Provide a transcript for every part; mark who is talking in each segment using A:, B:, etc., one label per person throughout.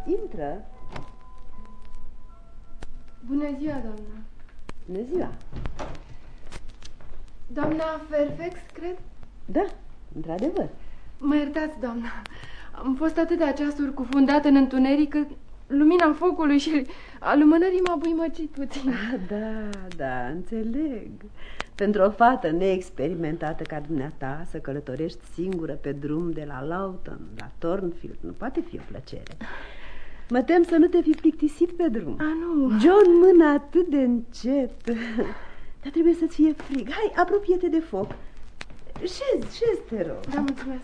A: Intră.
B: Bună ziua, doamnă.
A: Bună ziua.
B: Doamna Fairfax, cred?
A: Da, într-adevăr.
B: Mă iertați, doamnă. Am fost atâtea ceasuri cufundată în întuneric că lumina focului și a lumânării m-a buimăcit puțin.
A: Da, înțeleg. Pentru o fată neexperimentată ca dumneata să călătorești singură pe drum de la Lawton la Thornfield nu poate fi o plăcere. Mă tem să nu te fi plictisit pe drum.
B: Nu.
A: John mână atât de încet. Dar trebuie să-ți fie frig. Hai, apropie-te de foc. Șezi, te rog.
B: Da, mulțumesc.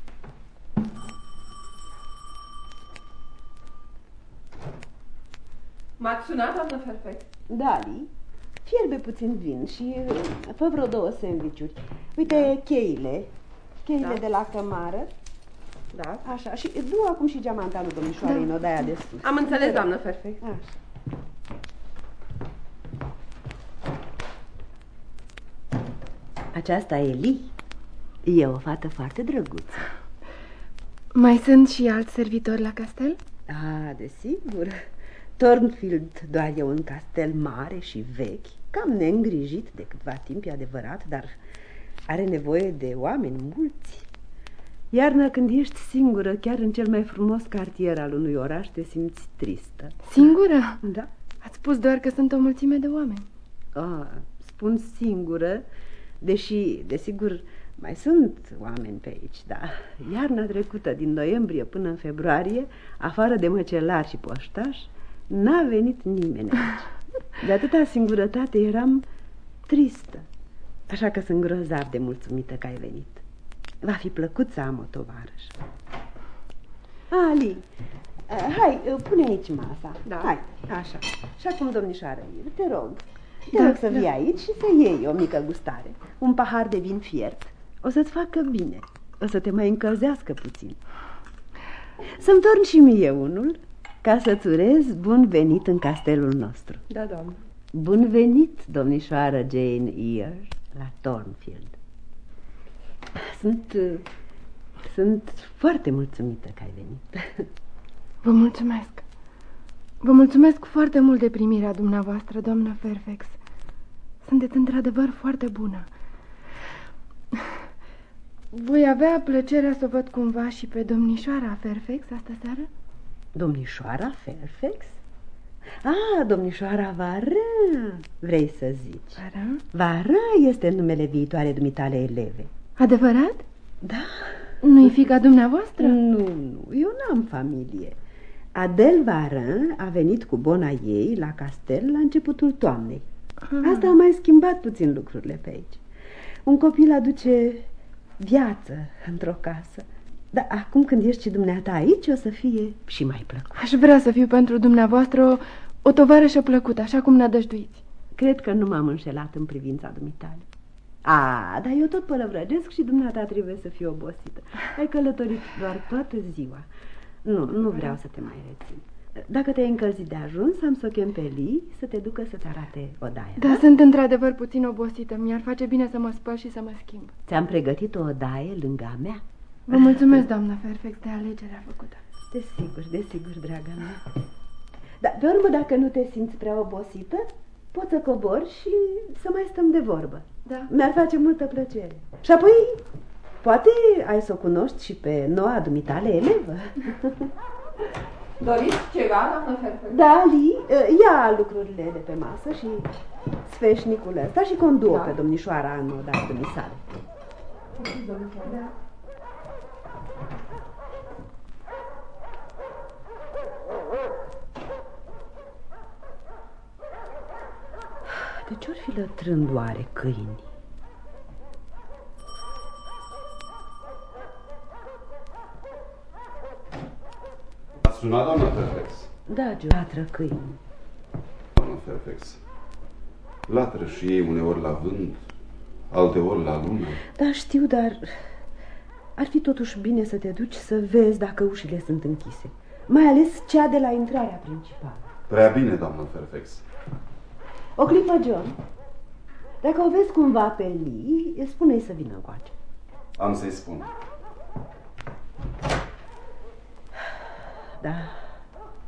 C: M-ați sunat, doamnă Fairfax?
A: Dali, fierbe puțin vin și fă vreo 2 sandvișuri. Uite, cheile de la cămară.
C: Da.
A: Așa, și du acum și geamantanul domnișoarei în odaia de sus.
C: Am înțeles, doamnă Fairfax.
A: Așa. Aceasta e Lee. E o fată foarte drăguță.
B: Mai sunt și alți servitori la castel?
A: Desigur. Thornfield doar e un castel mare și vechi, cam neîngrijit de câtva timp, e adevărat, dar are nevoie de oameni mulți. Iarna, când ești singură, chiar în cel mai frumos cartier al unui oraș, te simți tristă.
B: Singură?
A: Da.
B: Ați spus doar că sunt o mulțime de oameni.
A: Spun singură, deși, desigur, mai sunt oameni pe aici, da. Iarna trecută, din noiembrie până în februarie, afară de măcelari și poștași, n-a venit nimeni aici. De atâta singurătate eram tristă. Așa că sunt grozav de mulțumită că ai venit. Va fi plăcut să am o tovarăș. Ali, hai, pune aici masa.
C: Da.
A: Hai, așa. Și acum, domnișoară, te rog să vii aici și să iei o mică gustare. Un pahar de vin fiert. O să-ți facă bine. O să te mai încălzească puțin. Să-mi torn și mie unul, ca să-ți urez bun venit în castelul nostru.
C: Da, doamnă.
A: Bun venit, domnișoară Jane Eyre, la Thornfield. Sunt foarte mulțumită că ai venit.
B: Vă mulțumesc. Vă mulțumesc foarte mult de primirea dumneavoastră, doamnă Fairfax. Sunteți într-adevăr foarte bună. Voi avea plăcerea să o văd cumva și pe domnișoara Fairfax astă seară?
A: Domnișoara Fairfax? Domnișoara Varin, vrei să zici?
B: Varin?
A: Varin este numele viitoare dumitale eleve.
B: Adevărat?
A: Da.
B: Nu-i fiica dumneavoastră?
A: Nu, eu n-am familie. Adele Varin a venit cu bona ei la castel la începutul toamnei. Asta a mai schimbat puțin lucrurile pe aici. Un copil aduce viață într-o casă. Dar acum când ești și dumneata aici, o să fie și mai plăcut.
B: Aș vrea să fiu pentru dumneavoastră o tovarășă plăcută, așa cum nădăjduiți.
A: Cred că nu m-am înșelat în privința dumitale. Dar eu tot pălăvrăgesc și dumneata trebuie să fii obosită. Ai călătorit doar toată ziua. Nu vreau să te mai rețin. Dacă te-ai încălzit de ajuns, am să o chem pe Lee să te ducă să te arate odaia.
B: Da, sunt într-adevăr puțin obosită. Mi-ar face bine să mă spăl și să mă schimb.
A: Ți-am pregătit o odaie lângă a mea.
B: Vă mulțumesc, doamna Fairfax, de alegerea făcută.
A: Desigur, draga mea. Dar, pe urmă, dacă nu te simți prea obosită, poți să cobori și să mai stăm de vorbă.
B: Da.
A: Mi-ar face multă plăcere. Și apoi, poate ai să o cunoști și pe noua dumitale elevă.
C: Doriți ceva, doamnă Fairfax?
A: Da, Lee, ia lucrurile de pe masă și sfeșnicul ăsta și conduă pe domnișoara în odaia dumisale. Da. De ce-or fi lătrând oare câini?
D: Ați sunat, doamna Fairfax?
A: Da, Joe. Latră câini.
D: Doamna Fairfax, latră și ei uneori la vânt, alteori la lună.
A: Da, știu, dar ar fi totuși bine să te duci să vezi dacă ușile sunt închise. Mai ales cea de la intrarea principală.
D: Prea bine, doamna Fairfax.
A: O clipă, John. Dacă o vezi cumva pe Lee, spune-i să vină încoace.
D: Am să-i spun.
A: Da,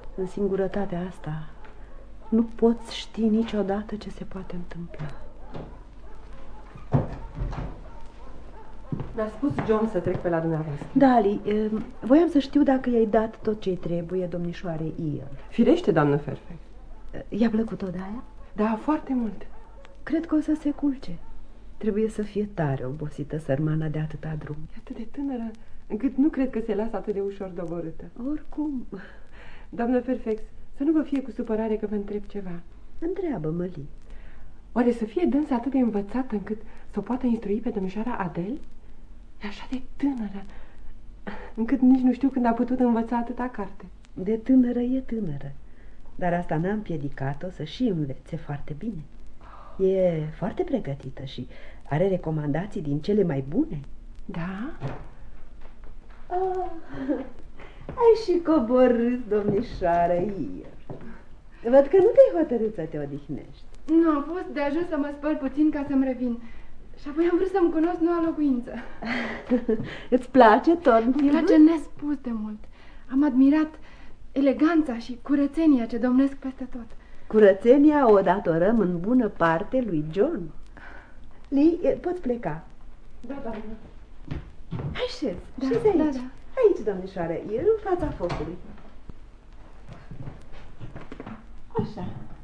A: În singurătatea asta nu poți ști niciodată ce se poate întâmpla.
C: Mi-a spus John să trec pe la dumneavoastră.
A: Da, Ali, voiam să știu dacă i-ai dat tot ce-i trebuie domnișoarei Ian.
C: Firește, doamnă Fairfax.
A: I-a plăcut odaia?
C: Da, foarte mult.
A: Cred că o să se culce. Trebuie să fie tare obosită sărmana de atâta drum.
C: E atât de tânără, încât nu cred că se lasă atât de ușor doborâtă.
A: Oricum,
C: Doamnă Fairfax, să nu vă fie cu supărare că vă întreb ceva.
A: întreabă-mă, Lee.
C: Oare să fie dânsa atât de învățată încât să o poată instrui pe domnișoara Adele? E așa de tânără, încât nici nu știu când a putut învăța atâta carte.
A: De tânără e tânără, dar asta n-a împiedicat-o să și învețe foarte bine. E foarte pregătită și are recomandații din cele mai bune.
C: Da?
A: Ai și coborât, domnișoară Ian. Văd că nu te-ai hotărât să te odihnești.
B: Nu, a fost de ajuns să mă spăl puțin ca să-mi revin. Și apoi am vrut să-mi cunosc noua locuință.
A: Îți place tot?
B: Îmi place nespus de mult. Am admirat eleganța și curățenia ce domnesc peste tot.
A: Curățenia o datorăm în bună parte lui John. Lee, poți pleca.
C: Da, doamnă.
A: Hai, șez.
B: Da,
A: Șezi aici.
B: da, da.
A: Aici, domnișoară, e în fața focului. Așa.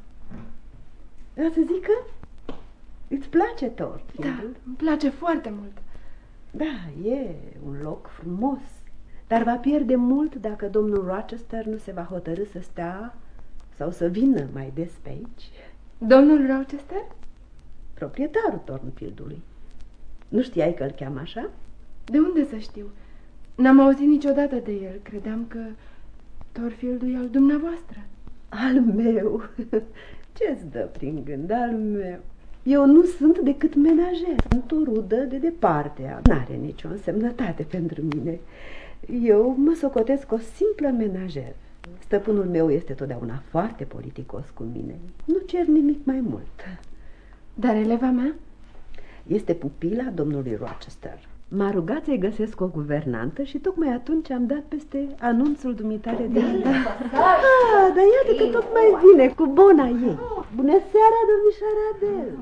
A: Vreau să zic că îți place tot.
B: Da, îmi place foarte mult.
A: Da, e un loc frumos, dar va pierde mult dacă domnul Rochester nu se va hotărâ să stea sau să vină mai des pe aici.
B: Domnul Rochester?
A: Proprietarul Thornfieldului. Nu știai că îl cheamă așa?
B: De unde să știu? N-am auzit niciodată de el. Credeam că Thornfieldul e al dumneavoastră.
A: Al meu. Ce-ți dă prin gând, al meu? Eu nu sunt decât menajer. Sunt o rudă de departe. N-are nicio însemnătate pentru mine. Eu mă socotesc o simplă menajer. Stăpânul meu este totdeauna foarte politicos cu mine. Nu cer nimic mai mult.
B: Dar eleva mea?
A: Este pupila domnului Rochester. M-a rugat să-i găsesc o guvernantă și tocmai atunci am dat peste anunțul dumitare de... Dar iată că tot mai vine cu bona ei. Bună seara, domnișoara Adele.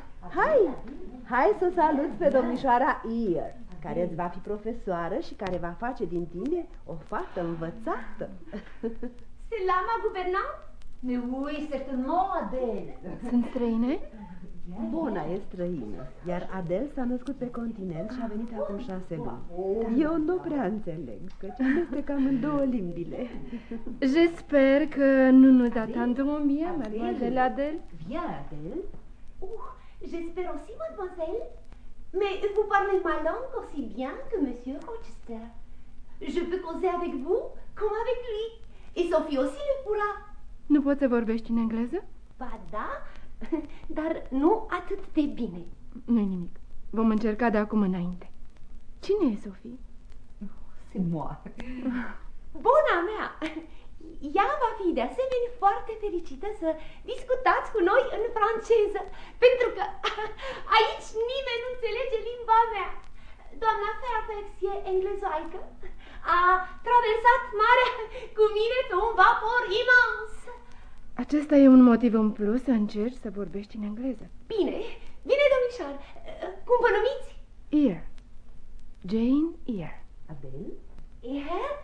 A: Hai să salut pe domnișoara Ian, care îți va fi profesoară și care va face din tine o fată învățată.
E: C'est là ma gouvernante? Mais oui, certainement, Adele.
B: Sunt străine?
A: Bona e străină, iar Adele s-a născut pe continent și a venit acum 6 luni. Eu nu prea înțeleg, căci amestecam în două limbile.
B: J'espère que nous nous attendrons bien, mademoiselle Adele.
E: Bien, Adele. J'espère aussi, mademoiselle. Mais vous parlez ma langue aussi bien que monsieur Rochester. Je peux causer avec vous comme avec lui. Et Sophie aussi le pourra.
B: Nu poți să vorbești în engleză?
E: Ba da, dar nu atât de bine.
B: Nu-i nimic. Vom încerca de acum înainte. Cine e Sophie?
E: C'est moi. Bona mea! Ea va fi de asemenea foarte fericită să discutați cu noi în franceză, pentru că aici nimeni nu înțelege limba mea. Doamna Fairfax e englezoaică. A traversat marea cu mine pe un vapor imens.
B: Acesta e un motiv în plus să încerci să vorbești în engleză.
E: Bine, bine, domnișoară. Cum vă numiți?
B: Ear. Jane Eyre.
A: Adele?
E: Iar?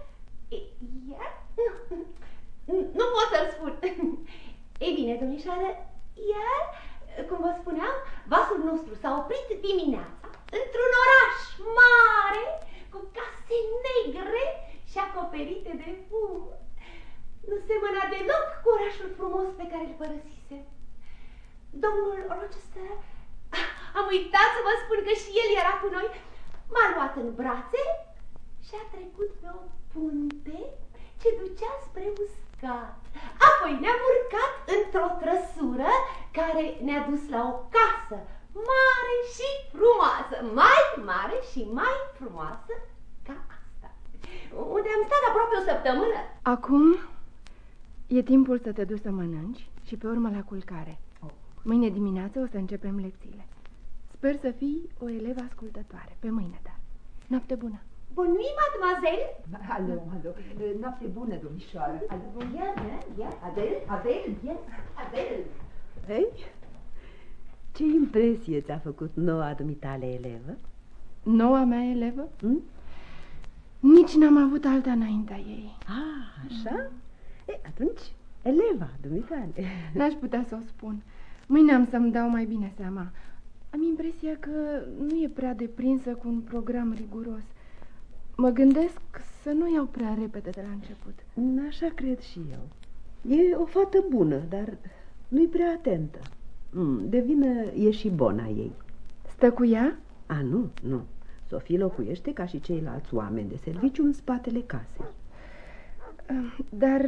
E: Nu pot să-l spun. Ei bine, domnișoară, iar, cum vă spuneam, vasul nostru s-a oprit dimineața într-un oraș mare, cu case negre și acoperite de fum. Nu semăna deloc cu orașul frumos pe care îl părăsise. Domnul Rochester, am uitat să vă spun că și el era cu noi, m-a luat în brațe și a trecut pe o punte ce ducea spre uscat. Apoi ne-am urcat într-o trăsură care ne-a dus la o casă mare și frumoasă, mai mare și mai frumoasă ca asta, unde am stat aproape o săptămână.
B: Acum e timpul să te duci să mănânci și pe urmă la culcare. Mâine dimineață o să începem lecțiile. Sper să fii o elevă ascultătoare. Pe mâine, dar. Noapte bună!
E: Bonne nuit, mademoiselle.
F: Alo, noapte bună, domnișoară.
E: Bien, Adèle, bien, Adèle.
A: Ei, ce impresie ți-a făcut noua dumitale elevă?
B: Noua mea elevă? Nici n-am avut alta înaintea ei.
A: Așa? Atunci, eleva dumitale.
B: N-aș putea să o spun. Mâine am să-mi dau mai bine seama. Am impresia că nu e prea deprinsă cu un program riguros. Mă gândesc să nu iau prea repede de la început.
A: Așa cred și eu. E o fată bună, dar nu-i prea atentă. De vină e și bona ei.
B: Stă cu ea?
A: Nu. Sofie locuiește ca și ceilalți oameni de serviciu în spatele casei.
B: Dar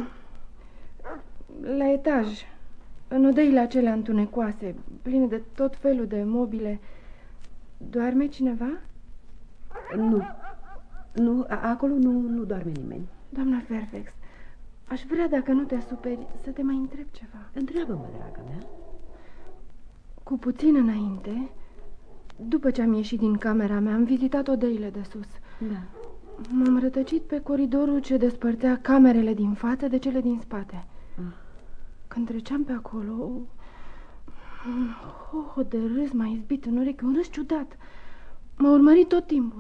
B: la etaj, în odăile acelea întunecoase, pline de tot felul de mobile, doarme cineva?
A: Nu, acolo nu doarme nimeni.
B: Doamna Fairfax, aș vrea, dacă nu te superi, să te mai întreb ceva.
A: Întreabă-mă, draga mea.
B: Cu puțin înainte, după ce am ieșit din camera mea, am vizitat odăile de sus.
A: Da.
B: M-am rătăcit pe coridorul ce despărtea camerele din față de cele din spate. Când treceam pe acolo, un hoho de râs m-a izbit în urechi, un râs ciudat. M-a urmărit tot timpul.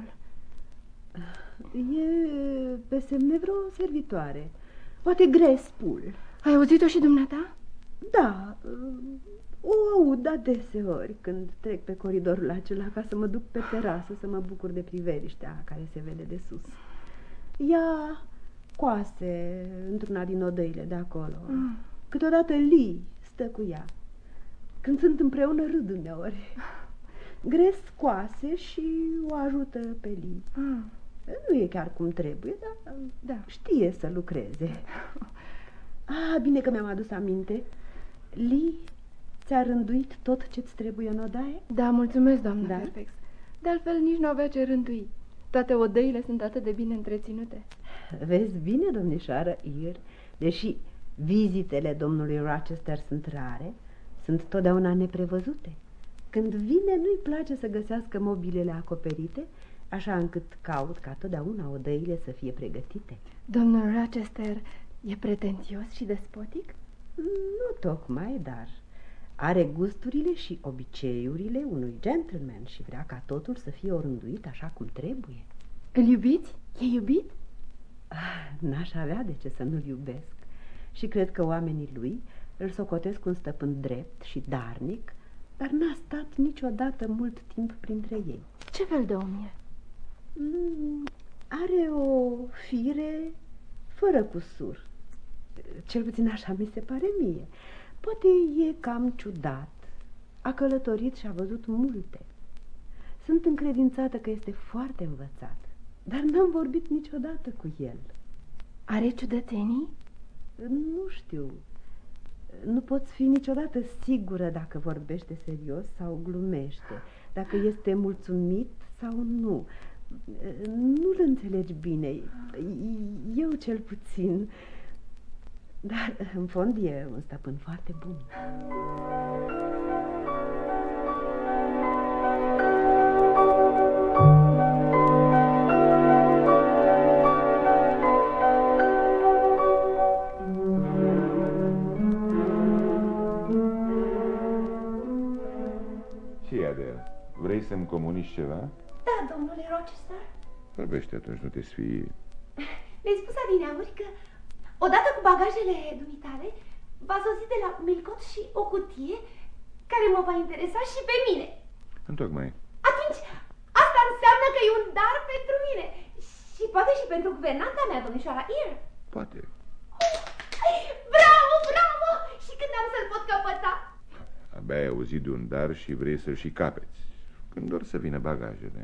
A: E pe semne vreo servitoare. Poate Grespul.
B: Ai auzit-o și dumneata?
A: Da, o aud adeseori când trec pe coridorul acela ca să mă duc pe terasă să mă bucur de priveliștea care se vede de sus. Ea coase într-una din odăile de acolo. Câteodată Lee stă cu ea. Când sunt împreună râd uneori. Gres coase și o ajută pe Lee. Nu e chiar cum trebuie, dar știe să lucreze. Bine că mi-am adus aminte. Lee ți-a rânduit tot ce-ți trebuie în odaie?
B: Da, mulțumesc, doamnă Fairfax. De altfel nici nu avea ce rândui. Toate odăile sunt atât de bine întreținute.
A: Vezi bine, domnișoară Eyre, deși vizitele domnului Rochester sunt rare, sunt totdeauna neprevăzute. Când vine, nu-i place să găsească mobilele acoperite, așa încât caut ca totdeauna odăile să fie pregătite.
B: Domnul Rochester e pretențios și despotic?
A: Nu tocmai, dar are gusturile și obiceiurile unui gentleman și vrea ca totul să fie orânduit așa cum trebuie.
B: Îl iubiți? E iubit?
A: N-aș avea de ce să nu-l iubesc. Și cred că oamenii lui îl socotesc un stăpân drept și darnic, dar n-a stat niciodată mult timp printre ei.
B: Ce fel de om e?
A: Are o fire fără cusur. Cel puțin așa mi se pare mie. Poate e cam ciudat. A călătorit și a văzut multe. Sunt încredințată că este foarte învățat, dar n-am vorbit niciodată cu el.
B: Are ciudățenii?
A: Nu știu. Nu poți fi niciodată sigură dacă vorbește serios sau glumește, dacă este mulțumit sau nu. Nu-l înțelegi bine. Eu cel puțin. Dar în fond e un stăpân foarte bun.
G: Ce-i, Adele? Vrei să-mi comunici ceva?
E: Da, domnule Rochester.
G: Vorbește atunci, nu te sfii.
E: Le-ai spus adineauri că odată cu bagajele dumitale v-a sosit de la Milcot și o cutie care mă va interesa și pe mine.
G: Întocmai.
E: Atunci asta înseamnă că e un dar pentru mine și poate și pentru guvernanta mea, domnișoara Eyre.
G: Poate.
E: Bravo, bravo! Și când am să-l pot căpăta?
G: Abia ai auzit de un dar și vrei să-l și capeți. Când doar să vină bagajele.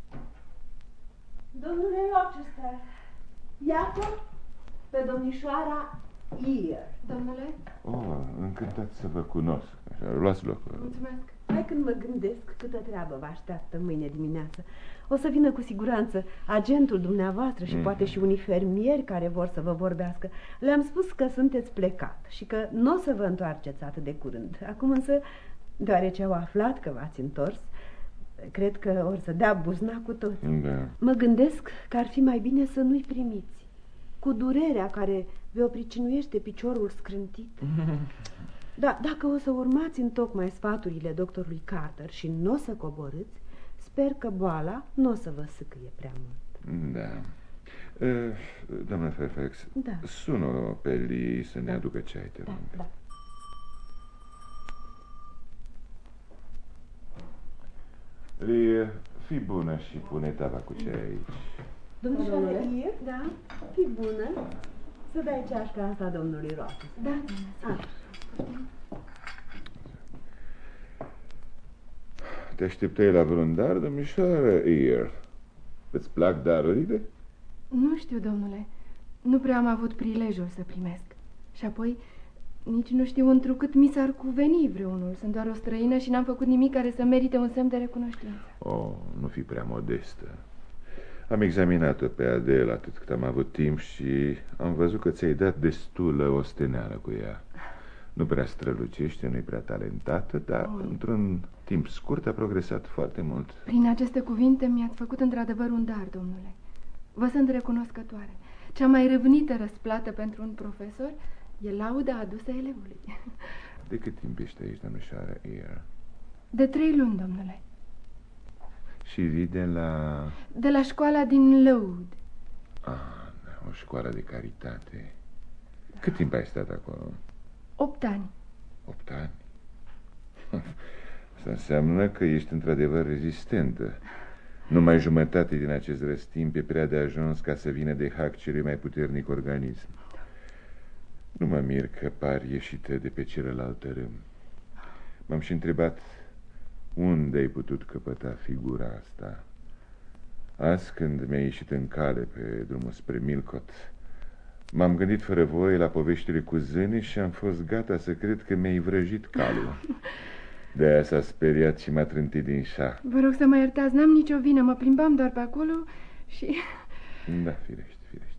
A: Domnule Rochester, iată pe domnișoara Eyre.
B: Domnule?
G: Încântat să vă cunosc. Așa, luați loc.
B: Mulțumesc.
A: Hai, când mă gândesc câtă treabă vă așteaptă mâine dimineață. O să vină cu siguranță agentul dumneavoastră și poate și unii fermieri care vor să vă vorbească. Le-am spus că sunteți plecat și că nu o să vă întoarceți atât de curând. Acum însă, deoarece au aflat că v-ați întors, Cred că or să dea buzna cu toți.
G: Da.
A: Mă gândesc că ar fi mai bine să nu-i primiți. Cu durerea care vi-o pricinuiește piciorul scrântit. Da, dacă o să urmați întocmai sfaturile doctorului Carter și nu o să coborâți, sper că boala nu o să vă sâcâie prea mult.
G: Da. Doamna Fairfax,
A: Da.
G: sună-o pe Lee să ne aducă ceai, te rog.
A: Da.
G: Lee, fii bună și pune tava cu ceai aici.
A: Domnișoare, da, fii bună să dai ceașca asta domnului Ross.
B: Da.
G: Te așteptai la vreun dar, domnișoară Ear? Îți plac darurile?
B: Nu știu, domnule. Nu prea am avut prilejul să primesc. Și apoi, nici nu știu întrucât mi s-ar cuveni vreunul. Sunt doar o străină și n-am făcut nimic care să merite un semn de recunoștință.
G: Oh, nu fi prea modestă. Am examinat-o pe Adele atât cât am avut timp și am văzut că ți-ai dat destulă osteneală cu ea. Nu prea strălucește, nu-i prea talentată, dar într-un timp scurt a progresat foarte mult.
B: Prin aceste cuvinte mi-ați făcut într-adevăr un dar, domnule. Vă sunt recunoscătoare. Cea mai râvnită răsplată pentru un profesor e lauda adusă elevului.
G: De cât timp ești aici, domnișoară Ear?
B: De 3 luni, domnule.
G: Și vii
B: de la școala din Loud.
G: Ah, o școală de caritate. Cât timp ai stat acolo?
B: 8 ani.
G: 8 ani? Asta înseamnă că ești într-adevăr rezistentă. Numai jumătate din acest răstimp e prea de ajuns ca să vină de hack celui mai puternic organism. Nu mă mir că pari ieșită de pe celălalt râm. M-am și întrebat unde ai putut căpăta figura asta. Azi, când mi-ai ieșit în cale pe drumul spre Milcot, m-am gândit fără voie la poveștile cu zâne și am fost gata să cred că mi-ai vrăjit calul. De-aia s-a speriat și m-a trântit din șah.
B: Vă rog să mă iertați, n-am nicio vină, mă plimbam doar pe acolo și...
G: Da, firește.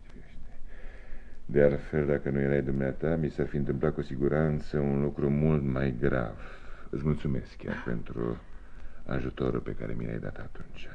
G: De altfel, dacă nu erai dumneata, mi s-ar fi întâmplat cu siguranță un lucru mult mai grav. Îți mulțumesc chiar pentru ajutorul pe care mi l-ai dat atunci.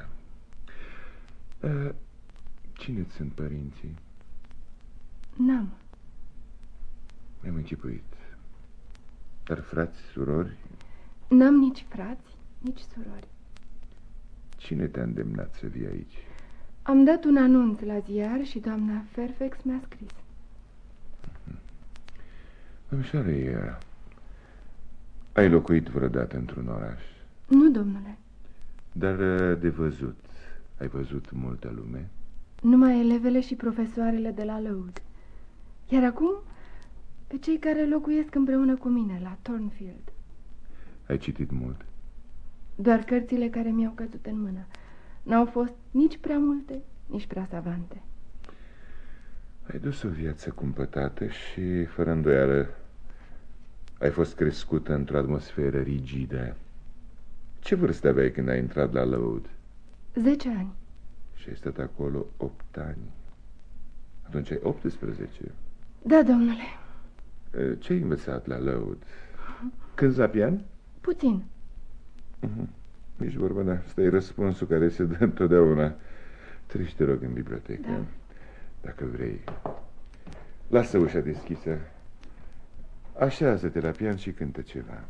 G: Cine-ți sunt părinții?
B: N-am.
G: Mi-am închipuit. Dar frați, surori?
B: N-am nici frați, nici surori.
G: Cine te-a îndemnat să vii aici?
B: Am dat un anunț la ziar și doamna Fairfax mi-a scris.
G: Domnișoară Ear, ai locuit vreodată într-un oraș?
B: Nu, domnule.
G: Dar de văzut, ai văzut multă lume?
B: Numai elevele și profesoarele de la Loud. Iar acum, pe cei care locuiesc împreună cu mine la Thornfield.
G: Ai citit mult?
B: Doar cărțile care mi-au căzut în mână. N-au fost nici prea multe, nici prea savante.
G: Ai dus o viață cumpătată și, fără îndoială, ai fost crescută într-o atmosferă rigidă. Ce vârstă aveai când ai intrat la Loud?
B: 10 ani.
G: Și ai stat acolo 8 ani. Atunci ai 18.
B: Da, domnule.
G: Ce ai învățat la Loud? Cânti la pian?
B: Puțin.
G: Nici vorba, da. Asta e răspunsul care se dă întotdeauna. Treci, te rog, în bibliotecă.
B: Da.
G: Dacă vrei. Lasă ușa deschisă. Așează-te la pian și cântă ceva.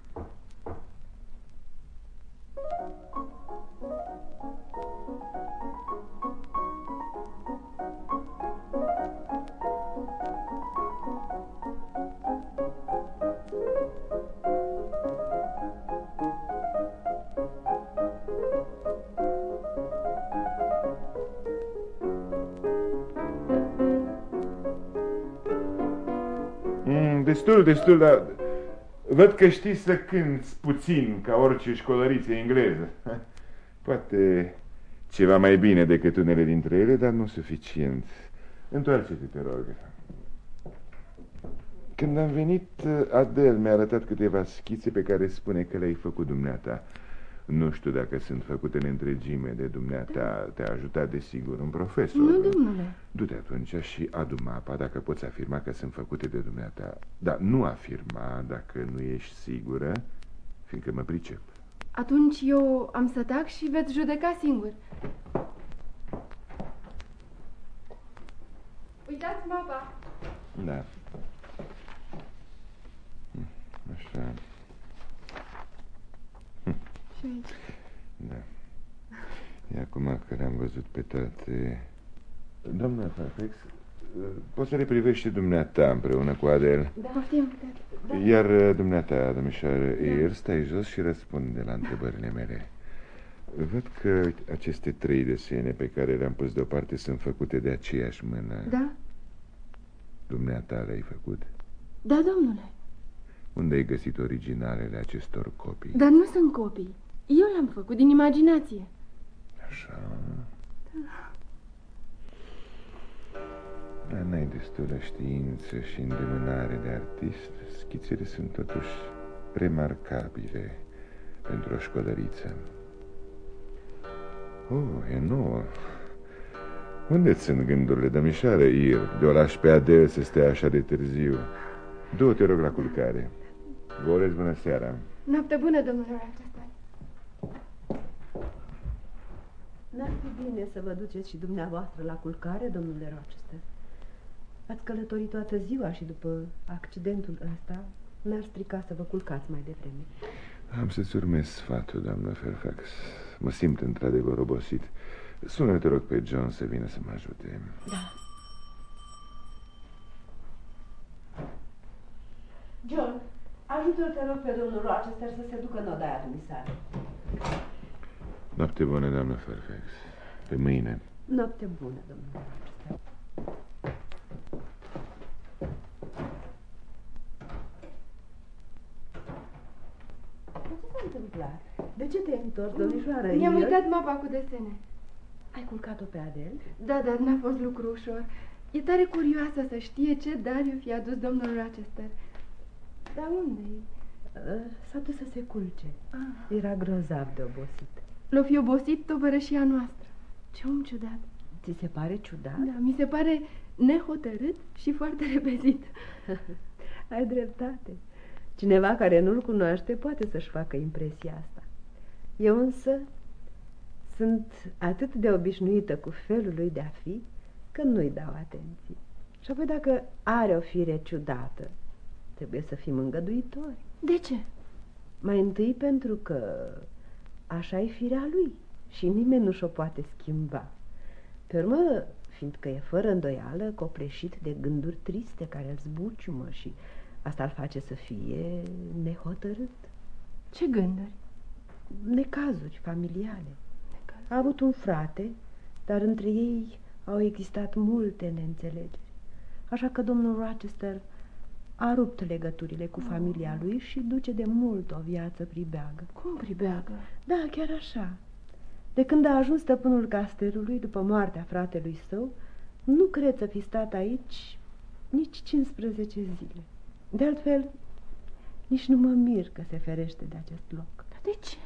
G: Destul, dar văd că știi să cânți puțin, ca orice școlăriță engleză. Poate ceva mai bine decât unele dintre ele, dar nu suficient. Întoarce-te, te rog. Când am venit, Adele mi-a arătat câteva schițe pe care spune că le-ai făcut dumneata. Nu știu dacă sunt făcute în întregime de dumneata. Te-a ajutat, desigur, un profesor.
B: Nu, domnule.
G: Du-te atunci și adu mapa dacă poți afirma că sunt făcute de dumneata. Dar nu afirma dacă nu ești sigură, fiindcă mă pricep.
B: Atunci eu am să tac și veți judeca singur. Uitați mapa.
G: Da. Așa.
B: Și aici.
G: Da. E acum că le-am văzut pe toate... Doamna Fairfax, poți să le privești și dumneata împreună cu Adele.
B: Da. Poftim.
G: Da. Iar dumneata, domnișoară Eyre, stai jos și răspunde la întrebările mele. Văd că aceste 3 desene pe care le-am pus deoparte sunt făcute de aceeași mână.
B: Da.
G: Dumneata le-ai făcut?
B: Da, domnule.
G: Unde ai găsit originalele acestor copii?
B: Dar nu sunt copii. Eu le-am făcut din imaginație.
G: Așa. Dar n-ai destulă știință și îndemânare de artist. Schițele sunt totuși remarcabile pentru o școlăriță. Oh, e nouă. Unde sunt gândurile, domnișoară Eyre, de o lași pe Adele să stea așa de târziu? Du-o, te rog, la culcare. Vă urez bună seara.
B: Noapte bună, domnule Rochester.
A: N-ar fi bine să vă duceți și dumneavoastră la culcare, domnule Rochester? Ați călătorit toată ziua și după accidentul ăsta n-ar strica să vă culcați mai devreme.
G: Am să-ți urmez sfatul, doamnă Fairfax. Mă simt într-adevăr obosit. Sună, te rog, pe John să vină să mă ajute.
A: Da. John, ajută-l, te rog, pe domnul Rochester să se ducă în odaia dumisare.
G: Noapte bună, doamnă Fairfax. Pe mâine.
A: Noapte bună, domnule Rochester. Ce s-a întâmplat? De ce te-ai întors, domnișoară?
B: Mi-am uitat mapa cu desene.
A: Ai culcat-o pe Adele?
B: Da, dar n-a fost lucru ușor. E tare curioasă să știe ce dar i-o fi adus domnul Rochester. Dar unde-i?
A: S-a dus să se culce. Era grozav de obosit.
B: L-o fi obosit tovărășia noastră. Ce om ciudat.
A: Ți se pare ciudat?
B: Da, mi se pare nehotărât și foarte repezit.
A: Ai dreptate. Cineva care nu-l cunoaște poate să-și facă impresia asta. Eu însă sunt atât de obișnuită cu felul lui de a fi că nu-i dau atenție. Și apoi dacă are o fire ciudată, trebuie să fim îngăduitori.
B: De ce?
A: Mai întâi pentru că așa e firea lui și nimeni nu și-o poate schimba. Pe urmă, fiindcă e fără îndoială copleșit de gânduri triste care îl zbuciumă și asta îl face să fie nehotărât.
B: Ce gânduri?
A: Necazuri familiale. A avut un frate, dar între ei au existat multe neînțelegeri. Așa că domnul Rochester a rupt legăturile cu familia lui și duce de mult o viață pribeagă.
B: Cum pribeagă?
A: Da, chiar așa. De când a ajuns stăpânul castelului după moartea fratelui său, nu cred să fi stat aici nici 15 zile. De altfel, nici nu mă mir că se ferește de acest loc.
B: Dar de ce?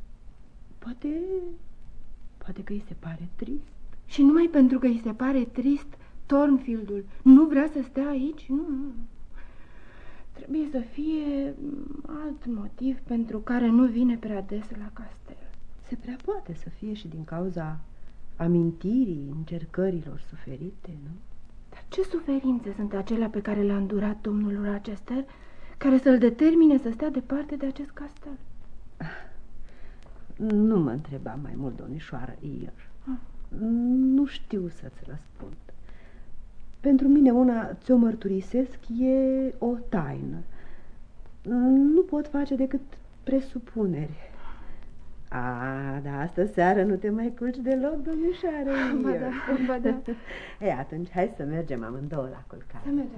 A: Poate că îi se pare trist.
B: Și numai pentru că îi se pare trist, Thornfield-ul nu vrea să stea aici? Nu. Trebuie să fie alt motiv pentru care nu vine prea des la castel.
A: Se prea poate să fie și din cauza amintirii încercărilor suferite, nu?
B: Dar ce suferințe sunt acelea pe care le-a îndurat domnul Rochester, care să-l determine să stea departe de acest castel?
A: Nu mă întreba mai mult, domnișoară Eyre. Nu știu să-ți răspund. Pentru mine una, ți-o mărturisesc, e o taină. Nu pot face decât presupuneri. Dar astă seară nu te mai culci deloc, domnișoară Eyre.
B: Ba da.
A: Ei, atunci hai să mergem amândouă la culcare.
B: Să mergem.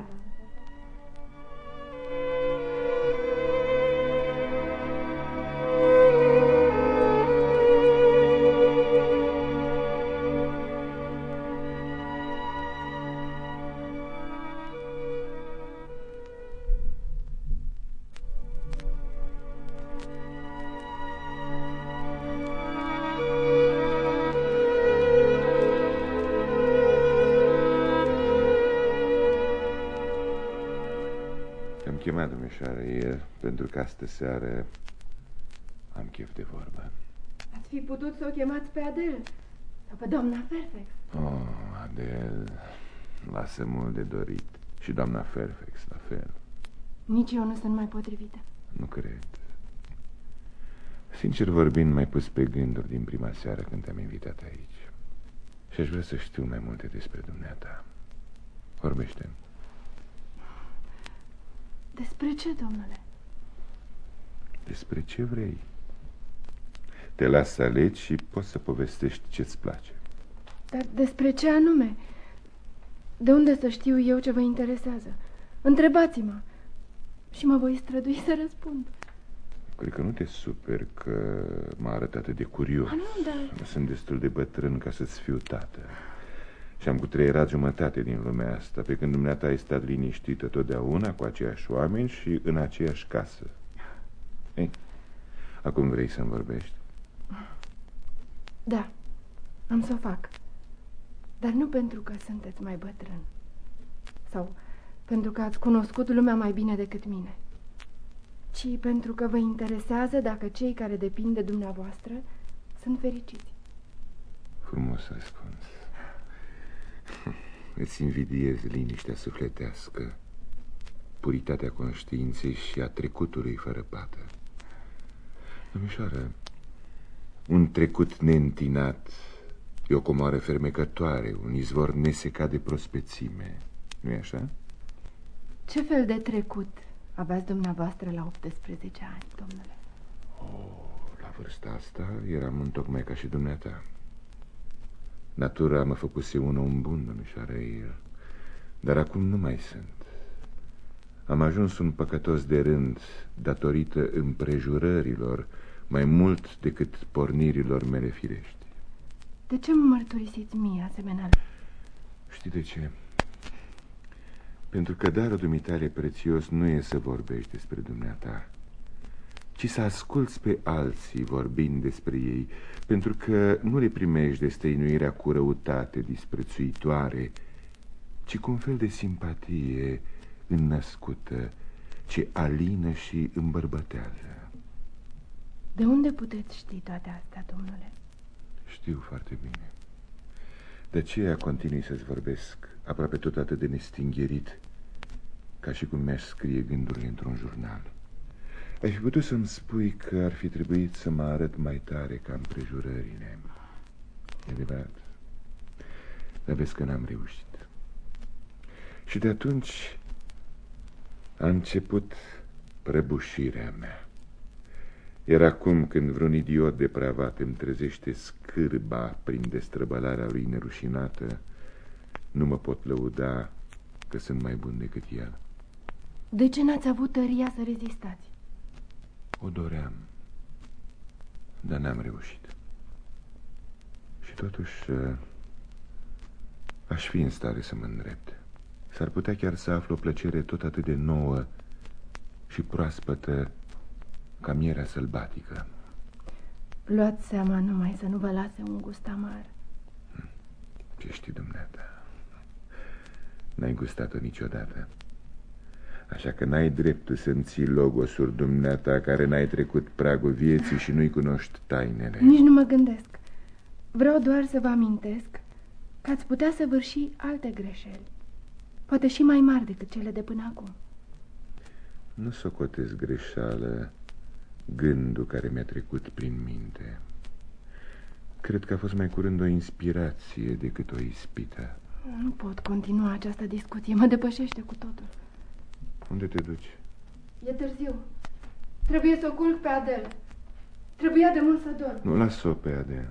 G: Domnișoară Eyre, pentru că astă seară Am chef de vorbă.
B: Ați fi putut să o chemați pe Adele sau pe doamna Fairfax.
G: Oh, Adele, lasă mult de dorit. Și doamna Fairfax, la fel.
B: Nici eu nu sunt mai potrivită.
G: Nu cred. Sincer vorbind, m-ai pus pe gânduri din prima seară când te-am invitat aici. Și aș vrea să știu mai multe despre dumneata. Vorbește-mi.
B: Despre ce, domnule?
G: Despre ce vrei. Te las să alegi și poți să povestești ce-ți place.
B: Dar despre ce anume? De unde să știu eu ce vă interesează? Întrebați-mă și mă voi strădui să răspund.
G: Cred că nu te superi că m-a arătat atât de curios.
B: Nu, dar...
G: Sunt destul de bătrân ca să-ți fiu tată. Și am cutreierat jumătate din lumea asta, pe când dumneata ai stat liniștită totdeauna cu aceiași oameni și în aceeași casă. Ei, acum vrei să-mi vorbești?
B: Da, am să o fac. Dar nu pentru că sunteți mai bătrân sau pentru că ați cunoscut lumea mai bine decât mine, ci pentru că vă interesează dacă cei care depind de dumneavoastră sunt fericiți.
G: Frumos răspuns. Îți invidiez liniștea sufletească, puritatea conștiinței și a trecutului fără pată. Domnișoară, un trecut neîntinat e o comoară fermecătoare, un izvor nesecat de prospețime. Nu-i așa?
B: Ce fel de trecut aveați dumneavoastră la 18 ani, domnule?
G: La vârsta asta eram întocmai ca și dumneata. Natura mă făcuse un om bun, domnișoară Eyre, dar acum nu mai sunt. Am ajuns un păcătos de rând datorită împrejurărilor mai mult decât pornirilor mele firești.
B: De ce mă mărturisiți mie asemenea?
G: Știi de ce? Pentru că darul dumitale prețios nu e să vorbești despre dumneata, ci să asculți pe alții vorbind despre ei, pentru că nu le primești destăinuirea cu răutate disprețuitoare, ci cu un fel de simpatie înnăscută, ce alină și îmbărbătează.
B: De unde puteți ști toate astea, domnule?
G: Știu foarte bine. De aceea continui să-ți vorbesc aproape tot atât de nestingherit, ca și cum mi-aș scrie gândurile într-un jurnal. Ai fi putut să-mi spui că ar fi trebuit să mă arăt mai tare ca împrejurările. E adevărat. Dar vezi că n-am reușit. Și de atunci a început prăbușirea mea. Iar acum când vreun idiot depravat îmi trezește scârba prin destrăbălarea lui nerușinată, nu mă pot lăuda că sunt mai bun decât el.
B: De ce n-ați avut tăria să rezistați?
G: O doream, dar n-am reușit. Și totuși aș fi în stare să mă îndrept. S-ar putea chiar să aflu o plăcere tot atât de nouă și proaspătă ca mierea sălbatică.
B: Luați seama numai să nu vă lase un gust amar.
G: Ce știi dumneata? N-ai gustat-o niciodată. Așa că n-ai dreptul să-mi ții logosuri dumneata care n-ai trecut pragul vieții și nu-i cunoști tainele.
B: Nici nu mă gândesc. Vreau doar să vă amintesc că ați putea săvârși alte greșeli, poate și mai mari decât cele de până acum.
G: Nu socotesc greșeală gândul care mi-a trecut prin minte. Cred că a fost mai curând o inspirație decât o ispită.
B: Nu pot continua această discuție, mă depășește cu totul.
G: Unde te duci?
B: E târziu. Trebuie să o culc pe Adele. Trebuia de mult să dorm.
G: Nu, las-o pe Adele.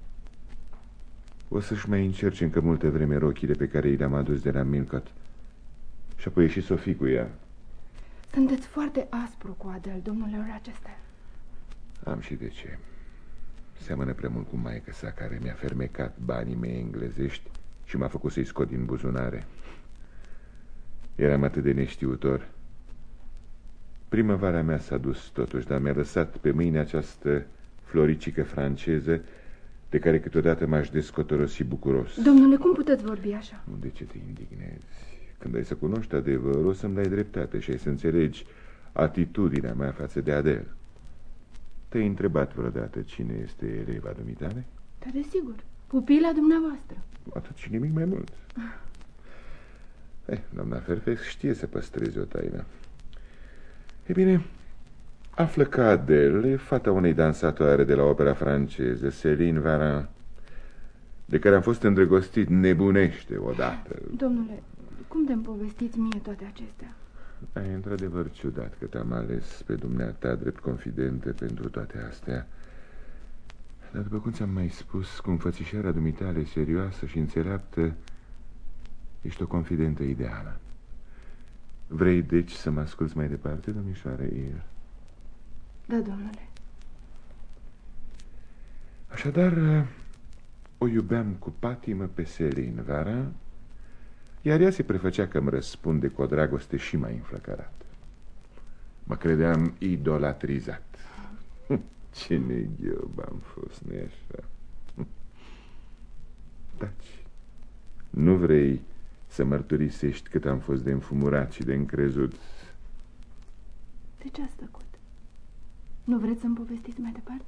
G: O să-și mai încerce încă multă vreme rochile pe care i le-am adus de la Milcott. Și apoi și Sophie cu ea.
B: Sunteți foarte aspru cu Adele, domnule Rochester.
G: Am și de ce. Seamănă prea mult cu maică sa, care mi-a fermecat banii mei englezești și m-a făcut să-i scot din buzunare. Eram atât de neștiutor. Primăvara mea s-a dus totuși, dar mi-a lăsat pe mâine această floricică franceză de care câteodată m-aș descotorosi bucuros.
B: Domnule, cum puteți vorbi așa?
G: De ce te indignezi? Când ai să cunoști adevărul, o să-mi dai dreptate și ai să înțelegi atitudinea mea față de Adele. Te-ai întrebat vreodată cine este eleva dumitale?
B: Da, desigur, pupila dumneavoastră.
G: Atât și nimic mai mult. Doamna Fairfax știe să păstreze o taină. E bine, află că Adele e fata unei dansatoare de la opera franceză, Céline Varens, de care am fost îndrăgostit nebunește odată.
B: Domnule, cum de-mi povestiți mie toate acestea?
G: E într-adevăr ciudat că te-am ales pe dumneata drept confidente pentru toate astea. Dar după cum ți-am mai spus, cu înfățișarea dumitale serioasă și înțeleaptă, ești o confidentă ideală. Vrei deci să mă asculți mai departe, domnișoară Eyre?
B: Da, domnule.
G: Așadar, o iubeam cu patimă pe Céline Varens, iar ea se prefăcea că îmi răspunde cu o dragoste și mai înflăcărată. Mă credeam idolatrizat. Ce neghiob am fost, nu-i așa? Taci. Nu vrei să mărturisești cât am fost de înfumurat și de încrezut?
B: De ce ați tăcut? Nu vreți să-mi povestiți mai departe?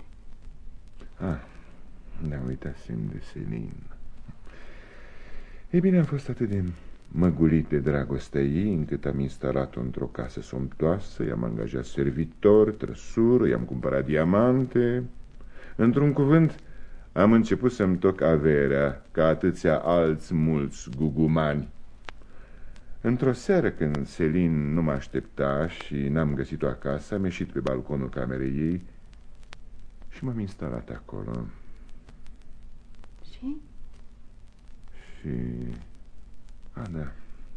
G: Ne-am uitasem de Céline. Ei bine, am fost atât de măgulit de dragostea ei, încât am instalat-o într-o casă somptoasă, i-am angajat servitori, trăsură, i-am cumpărat diamante. Într-un cuvânt, am început să-mi toc averea ca atâția alți mulți gugumani. Într-o seară, când Céline nu mă aștepta și n-am găsit-o acasă, am ieșit pe balconul camerei ei și m-am instalat acolo.
B: Și?
G: Da.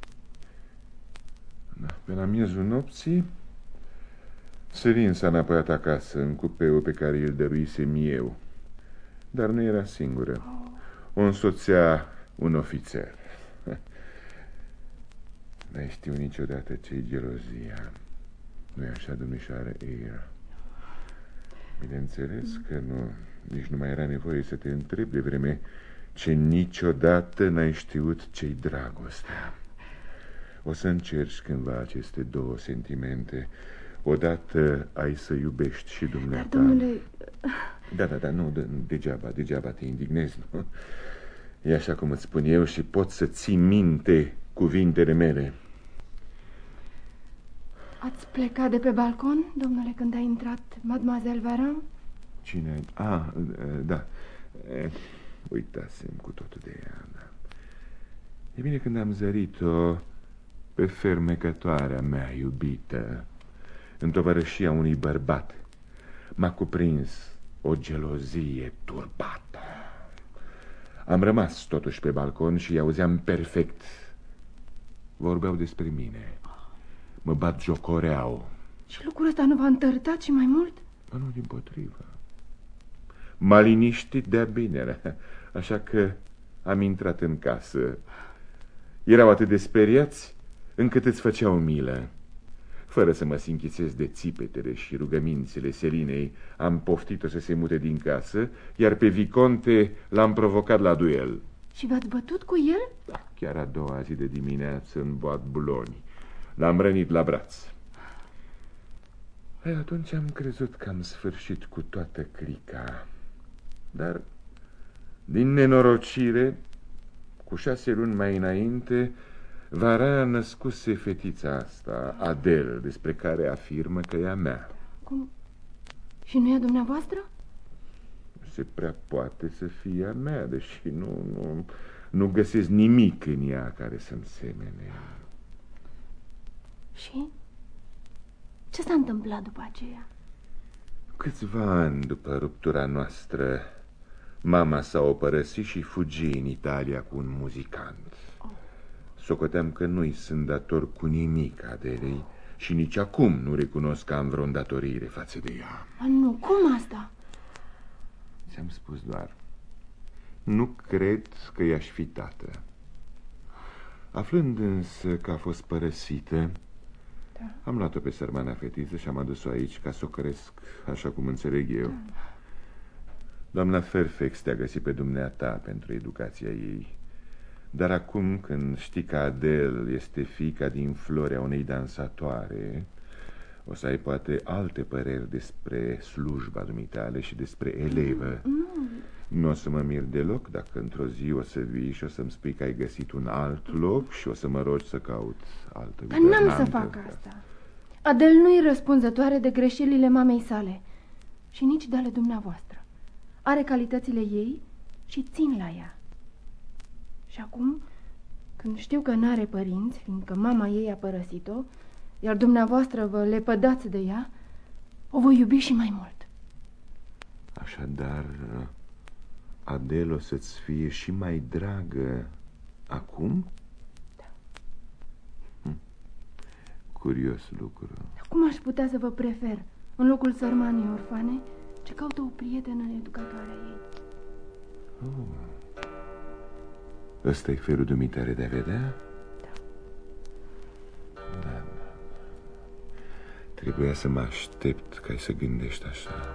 G: Pe la miezul nopții, Céline s-a înapoiat acasă în cupeul pe care îl dăruisem eu. Dar nu era singură. O însoțea un ofițer. N-ai știu niciodată ce-i gelozia. Nu-i așa, domnișoară Eyre? Bineînțeles că nu. Nici nu mai era nevoie să te întrebi, de vreme ce niciodată n-ai știut ce-i dragostea. O să încerci cândva aceste două sentimente. Odată ai să iubești și dumneata.
B: Dar, domnule...
G: Da, nu, degeaba te indignezi, nu? E așa cum îți spun eu și pot să ții minte cuvintele mele.
B: Ați plecat de pe balcon, domnule, când a intrat Mademoiselle Varens?
G: Cine? Da. Uitasem cu totul de ea, da. E bine, când am zărit-o pe fermecătoarea mea iubită, în tovărășia unui bărbat, m-a cuprins o gelozie turbată. Am rămas totuși pe balcon și i-auzeam perfect. Vorbeau despre mine. Mă batjocoreau.
B: Și lucrul ăsta nu v-a întărtat și mai mult?
G: Nu, dimpotrivă. M-a liniștit de-a binele, așa că am intrat în casă. Erau atât de speriați încât îți făceau milă. Fără să mă sinchițez de țipetele și rugămințele Selinei, am poftit-o să se mute din casă, iar pe Viconte l-am provocat la duel.
B: Și v-ați bătut cu el?
G: Da, chiar a doua zi de dimineață în Bois Boulogne. L-am rănit la braț. Atunci am crezut că am sfârșit cu toată clica. Dar, din nenorocire, cu 6 luni mai înainte, Varens născuse fetița asta, Adele, despre care afirmă că e a mea.
B: Cum? Și nu e a dumneavoastră?
G: Se prea poate să fie a mea, deși nu găsesc nimic în ea care să-mi semene.
B: Și? Ce s-a întâmplat după aceea?
G: Câțiva ani după ruptura noastră, mama s-a părăsit și fugi în Italia cu un muzicant. Socoteam că nu-i sunt dator cu nimic Adelei și nici acum nu recunosc că am vreo îndatorire față de ea.
B: Nu, cum asta?
G: Ți-am spus doar, nu cred că i-aș fi tată. Aflând însă că a fost părăsită, am luat-o pe sărmana fetiță și am adus-o aici ca să o cresc, așa cum înțeleg eu. Doamna Fairfax te-a găsit pe dumneata pentru educația ei. Dar acum, când știi că Adele este fiica din Florea unei dansatoare, O să ai poate alte păreri despre slujba dumitale și despre elevă. Nu o să mă mir deloc dacă într-o zi o să vii și o să-mi spui că ai găsit un alt loc și o să mă rogi să caut altă guvernantă.
B: Dar n-am să fac asta. Adel nu-i răspunzătoare de greșelile mamei sale și nici de ale dumneavoastră. Are calitățile ei și țin la ea. Și acum, când știu că n-are părinți, fiindcă mama ei a părăsit-o, iar dumneavoastră vă lepădați de ea, o voi iubi și mai mult.
G: Așadar, Adel o să-ți fie și mai dragă acum?
B: Da.
G: Curios lucru.
B: Cum aș putea să vă prefer în locul sărmanei orfane ce caută o prietenă educatoare a ei?
G: Ăsta-i felul dumitare de a vedea? Da. Trebuia să mă aștept ca să gândești așa.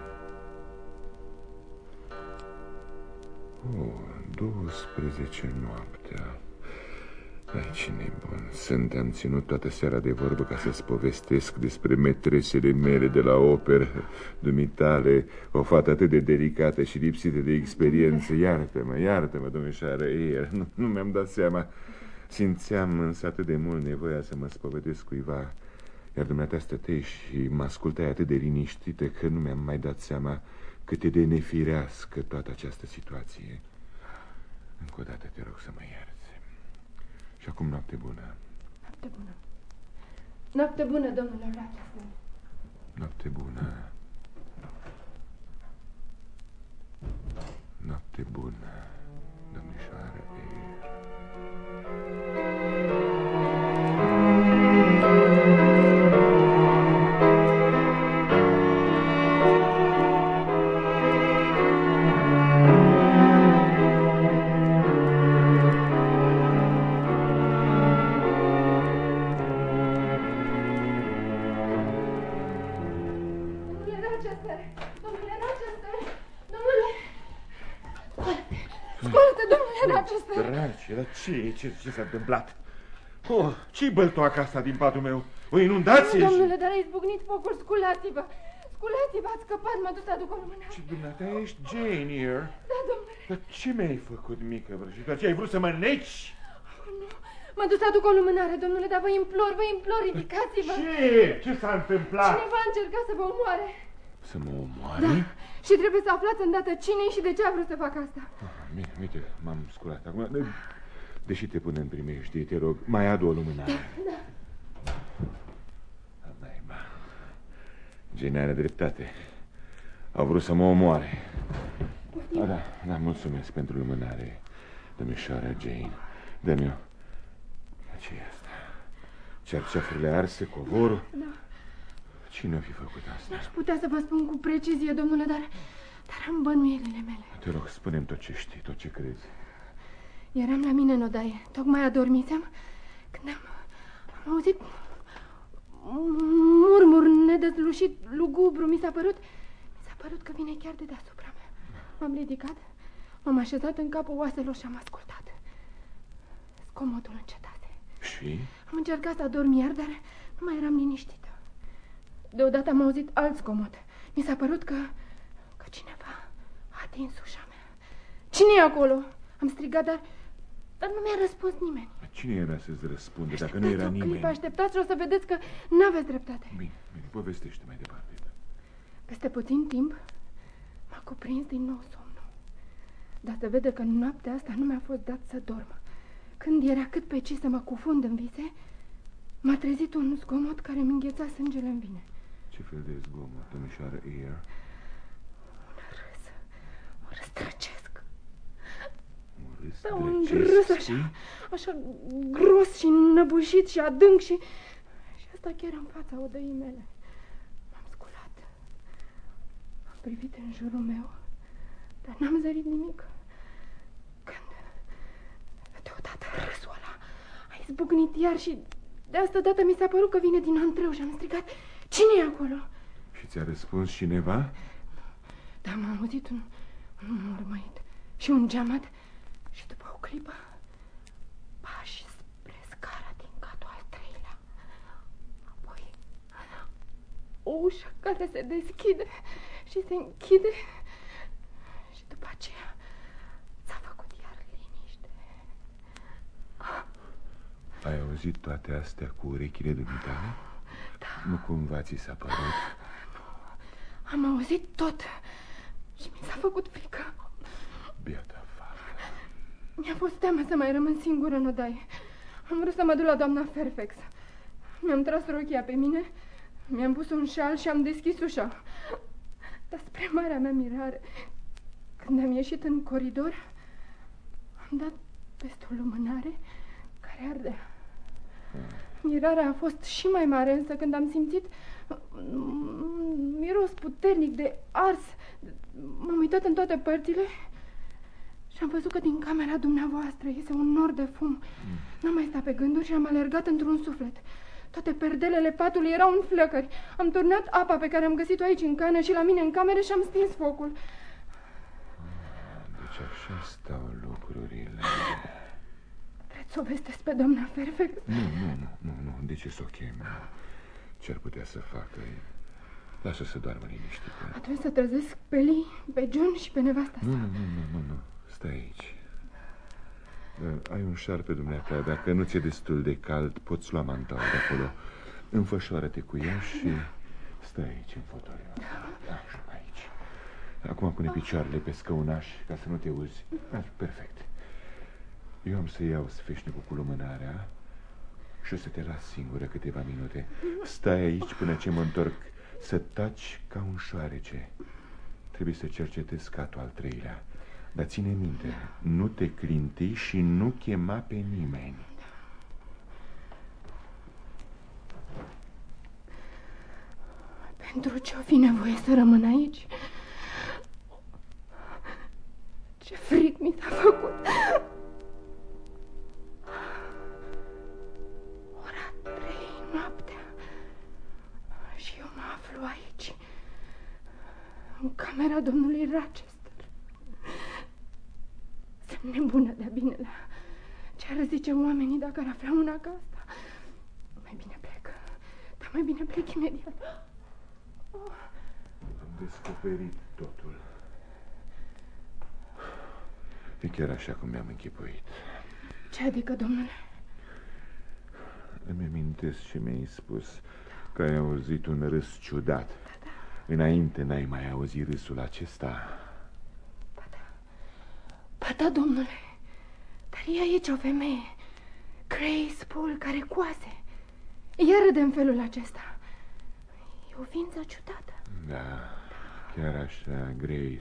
G: 12 noaptea. Ai, ce nebun am ținut toată seara de vorbă ca să-ți povestesc despre metresele mele de la operă. Dumitale, o fată atât de delicată și lipsită de experiență. Iartă-mă, domnișoară Eyre. Nu mi-am dat seama. Simțeam însă atât de mult nevoia să mă spovedesc cuiva, iar dumneata stăteai și mă ascultai atât de liniștită că nu mi-am mai dat seama cât e de nefirească toată această situație. Încă o dată te rog să mă ierți. Și acum noapte bună.
B: Noapte bună. Noapte bună, domnule Rochester.
G: Noapte bună. Noapte bună, domnișoară Eyre. Ce s-a întâmplat? Ce-i băltoaca asta din patul meu? O inundație?
B: Nu, domnule, dar a izbucnit focul. Sculați-vă! Sculați-vă, ați scăpat, m-a dus să aduc o lumânare.
G: Ce, dumneata, ești Jane Eyre?
B: Da, domnule.
G: Dar ce mi-ai făcut, mică vrăjitoare? Ce, ai vrut să mă neci?
B: Nu, m-a dus să aduc o lumânare, domnule, dar vă implor, ridicați-vă.
G: Ce s-a întâmplat?
B: Cineva a încercat să vă omoare.
G: Să mă omoare?
B: Da, și trebuie să aflați îndată cine și de ce a vrut să facă asta.
G: Uite, m-am sculat acum. Deși te pun în primejdie, te rog, mai adu o lumânare.
B: Da.
G: Jane are dreptate. Au vrut să mă omoare. Da, mulțumesc pentru lumânare, domnișoara Jane. Dă-mi-o. Ce-i asta? Cerceafurile arse, covorul?
B: Da.
G: Cine o fi făcut asta?
B: N-aș putea să vă spun cu precizie, domnule, dar am bănuielile mele.
G: Te rog, spune-mi tot ce știi, tot ce crezi.
B: Eram la mine în odaie, tocmai adormisem, când am auzit murmur nedezlușit, lugubru. Mi s-a părut că vine chiar de deasupra mea. M-am ridicat, m-am așezat în capul oaselor și am ascultat. Zgomotul încetase.
G: Și?
B: Am încercat să adorm iar, dar nu mai eram liniștită. Deodată am auzit alt zgomot. Mi s-a părut că cineva a atins ușa mea. Cine e acolo? Am strigat, dar nu mi-a răspuns nimeni.
G: Cine era să-ți răspunde dacă nu era nimeni?
B: Așteptați și o să vedeți că n-aveți dreptate.
G: Bine, povestește mai departe.
B: Peste puțin timp m-a cuprins din nou somnul. Dar se vede că în noaptea asta nu mi-a fost dat să dorm. Când era cât pe ci să mă cufund în vise, m-a trezit un zgomot care mi îngheța sângele în vine.
G: Ce fel de zgomot, domnișoară Eyre?
B: Un râs drăcesc.
G: Da,
B: un râs așa gros și înnăbușit și adânc și asta chiar în fața odăii mele. M-am sculat. Am privit în jurul meu, dar n-am zărit nimic. Când deodată râsul ăla a izbucnit iar și de asta dată mi s-a părut că vine din antreu și am strigat: cine e acolo?
G: Și ți-a răspuns cineva?
B: Da, m-am auzit un mormăit și un geamăt. Și după o clipă, pași spre scara din catul al treilea. Apoi o ușă care se deschide și se închide și după aceea s-a făcut iar liniște.
G: Ai auzit toate astea cu urechile dumitale?
B: Da.
G: Nu cumva ți s-a părut?
B: Am auzit tot și mi s-a făcut frică.
G: Biata fată.
B: Mi-a fost teamă să mai rămân singură în odaie. Am vrut să mă duc la doamna Fairfax. Mi-am tras rochia pe mine, mi-am pus un șal și am deschis ușa. Dar spre marea mea mirare, când am ieșit în coridor, am dat peste o lumânare care ardea. Mirarea a fost și mai mare, însă când am simțit miros puternic de ars, m-am uitat în toate părțile și am văzut că din camera dumneavoastră iese un nor de fum. N-am mai stat pe gânduri și am alergat într-un suflet. Toate perdelele patului erau în flăcări. Am turnat apa pe care am găsit-o aici în cană și la mine în cameră și am stins focul.
G: Deci așa stau lucrurile.
B: Vreți să o vestesc pe doamna Fairfax?
G: Nu, de ce să o chem? Ce-ar putea să facă? Lasă să doarmă liniștită.
B: Atunci să trezesc pe Lee, pe John și pe nevasta sa.
G: Nu, stai aici. Ai un șar pe dumneata. Dacă nu ți-e destul de cald, poți lua mantaua de acolo. Înfășoară-te cu ea și stai aici în fotoliu. Așa, aici. Acum pune picioarele pe scăunaș ca să nu te uzi. Perfect. Eu am să iau sfeșnicul cu lumânarea și o să te las singură câteva minute. Stai aici până ce mă întorc. Să taci ca un șoarece. Trebuie să cercetezi scatul al treilea. Dar ține minte, nu te clinti și nu chema pe nimeni.
B: Pentru ce-o fi nevoie să rămân aici? Ce fric mi s-a făcut! Ora 3 noaptea și eu mă aflu aici, în camera domnului Rochester. Sunt nebună de-a binelea. Ce-ar zice oamenii dacă ar afla una ca asta? Mai bine plec. Dar mai bine plec imediat.
G: Am descoperit totul. E chiar așa cum mi-am închipuit.
B: Ce adică, domnule?
G: Îmi amintesc și mi-ai spus că ai auzit un râs ciudat. Înainte n-ai mai auzit râsul acesta.
B: Ba da, domnule, dar e aici o femeie, Grace Poole, care coase. Ea râde în felul acesta. E o ființă ciudată.
G: Da, chiar așa, Grace.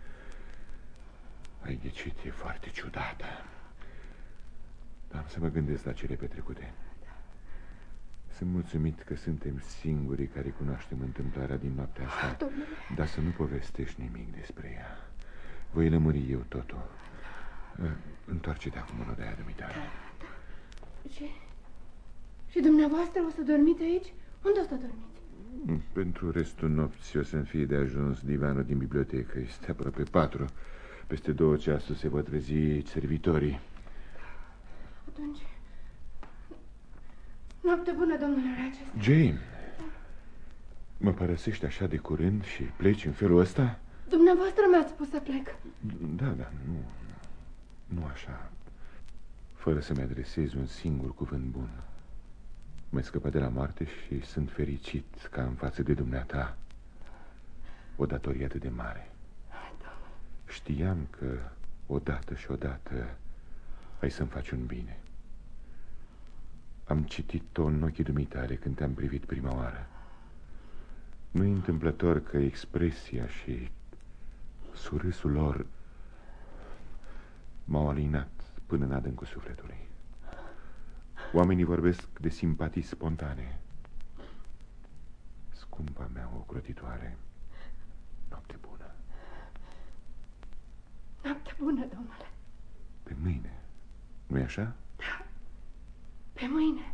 G: Ai ghicit, e foarte ciudată. Dar am să mă gândesc la cele petrecute. Sunt mulțumit că suntem singurii care cunoaștem întâmplarea din noaptea asta.
B: Domnule.
G: Dar să nu povestești nimic despre ea. Voi lămuri eu totul. Întoarce-te acum în odaia dumitale.
B: Da. Și dumneavoastră o să dormiți aici? Unde o să dormiți?
G: Pentru restul nopții o să-mi fie de ajuns divanul din bibliotecă. Este aproape 4. Peste 2 ceasuri se vor trezi servitorii.
B: Atunci, noapte bună, domnule Rochester.
G: Jane, mă părăsești așa de curând și pleci în felul ăsta?
B: Dumneavoastră mi-ați spus să plec.
G: Da, nu așa. Fără să-mi adresezi un singur cuvânt bun. M-ai scăpat de la moarte și sunt fericit ca în față de dumneata o datorie atât de mare. Știam că odată și odată ai să-mi faci un bine. Am citit-o în ochii dumitale când te-am privit prima oară. Nu-i întâmplător că expresia și surâsul lor m-au alinat până în adâncul sufletului. Oamenii vorbesc de simpatii spontane. Scumpa mea ocrotitoare, noapte bună.
B: Noapte bună, domnule.
G: Pe mâine, nu-i așa?
B: Da, pe mâine.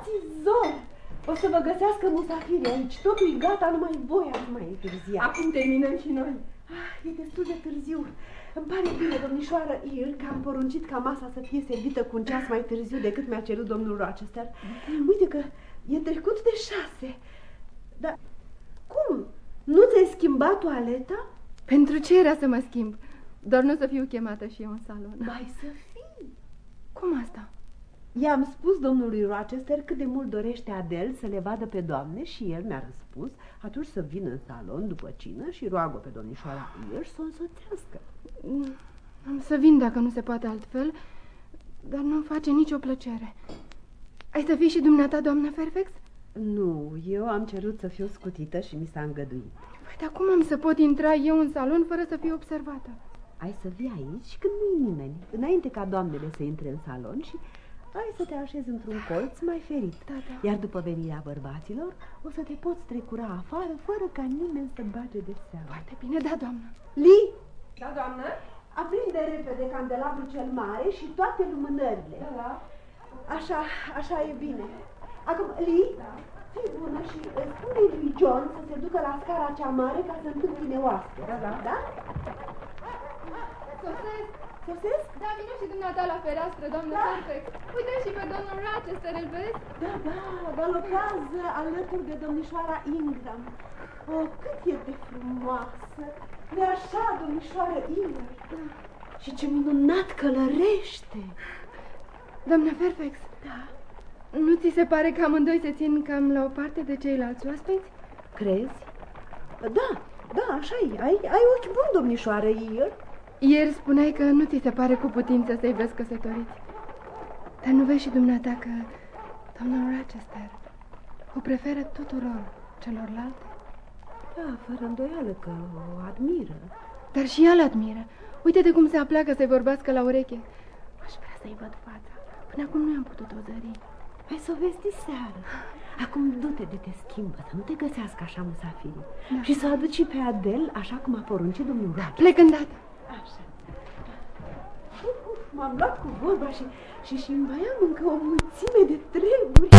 A: Frațizor! O să vă găsească musafiri aici. Totul e gata, numai voi ați mai întârziat.
C: Acum terminăm și noi.
A: E destul de târziu. Îmi pare bine, domnișoară Ir, că am poruncit ca masa să fie servită cu un ceas mai târziu decât mi-a cerut domnul Rochester. Uite că e trecut de 6. Dar cum? Nu ți-ai schimbat toaleta?
B: Pentru ce era să mă schimb? Doar nu să fiu chemată și eu în salon.
A: Mai să fii.
B: Cum asta?
A: I-am spus domnului Rochester cât de mult dorește Adele să le vadă pe doamne și el mi-a răspuns atunci să vină în salon după cină și roagă pe domnișoara Ir să o însoțească.
B: Am să vin dacă nu se poate altfel, dar nu-mi face nicio plăcere. Ai să fii și dumneata, doamnă Fairfax?
A: Nu, eu am cerut să fiu scutită și mi s-a îngăduit.
B: Păi, dar cum am să pot intra eu în salon fără să fiu observată?
A: Ai să vii aici când nu-i nimeni, înainte ca doamnele să intre în salon și ai să te așezi într-un colț mai ferit.
B: Da.
A: Iar după venirea bărbaților o să te poți trecura afară fără ca nimeni să bage de seamă.
B: Foarte bine, da, doamnă.
A: Li!
C: Da, doamnă?
A: Aprinde repede candelabru cel mare și toate lumânările.
C: Da.
A: Așa e bine. Acum, Li, fii bună și spune lui John să se ducă la scara cea mare ca să întâmpine oaspeți. Da? Sosesc?
B: Da, vine și dumneata la fereastră, doamnă Fairfax. Uite și pe domnul Rochester, îl vezi?
A: Da, galopează alături de domnișoara Ingram. Oh, cât e de frumoasă! Nu-i așa, domnișoară Ingram? Da. Și ce minunat călărește!
B: Doamnă Fairfax?
A: Da.
B: Nu ți se pare că amândoi se țin cam la o parte de ceilalți oaspeți?
A: Crezi? Da, așa-i. Ai ochi buni, domnișoară Ir.
B: Ieri spuneai că nu ți se pare cu putință să-i vezi căsătoriți. Dar nu vezi și dumneata că domnul Rochester o preferă tuturor celorlalte?
A: Da, fără îndoială că o admiră.
B: Dar și ea l-admiră. Uite-te cum se apleacă să-i vorbească la ureche. Aș vrea să-i văd fața. Până acum nu am putut o zări.
A: Hai să o vezi diseară. Acum du-te de te schimbă, să nu te găsească așa musafirii. Da. Și să aduci pe Adele așa cum a poruncit domnul Rochester.
B: Plec îndată.
A: Așa. M-am luat cu vorba și mai am încă o mulțime de treburi.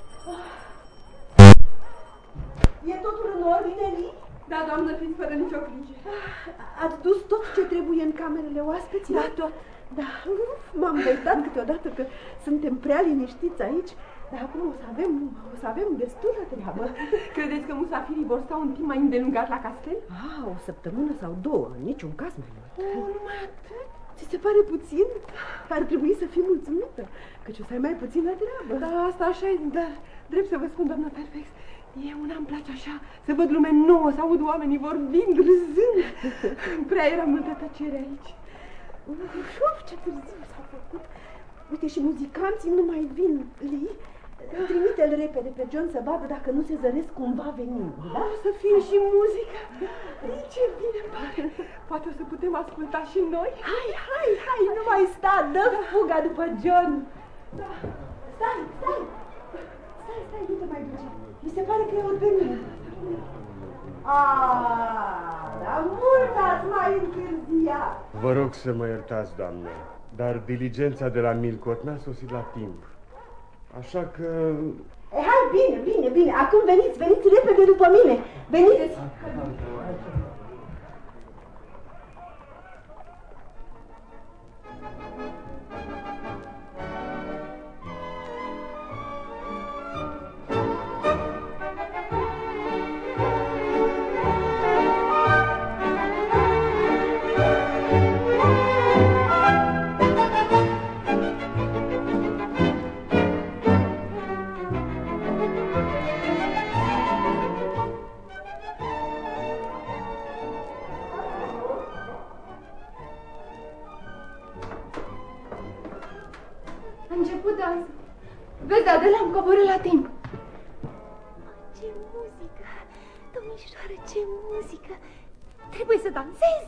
A: E totul în ordine, Li?
C: Da, doamnă, fiți fără nicio grijă.
A: Ați dus tot ce trebuie în camerele oaspeților?
C: Da, tot.
A: Da, m-am băitat câteodată că suntem prea liniștiți aici, dar acum o să avem destulă treabă.
C: Credeți că musafirii vor sta un timp mai îndelungat la castel?
A: O săptămână sau 2, în niciun caz mai mult.
C: Numai atât?
A: Ți se pare puțin? Ar trebui să fii mulțumită, căci o să ai mai puțină treabă.
C: Da, asta așa e, dar drept să vă spun, doamnă Fairfax, una îmi place așa, să văd lume nouă, să aud oamenii vorbind, râzând. Prea era multă tăcere aici.
A: Ce târziu s-a făcut. Uite, și muzicanții nu mai vin, Li. Trimite-l repede pe John să vadă dacă nu se zăresc cumva venind, da?
C: O să fie și muzică. Ce bine pare. Poate o să putem asculta și noi.
A: Hai, nu mai sta, dă fuga după John. Da. Stai, nu te mai duci. Mi se pare că e pe mine. Dar mult ați mai întârziat.
H: Vă rog să mă iertați, doamnă, dar diligența de la Millcote n-a sosit la timp. Așa că...
A: Hai, bine. Acum veniți repede după mine. Veniți.
B: Vezi, Adele, am coborât la timp.
E: Ce muzică! Domnișoară, ce muzică! Trebuie să dansez!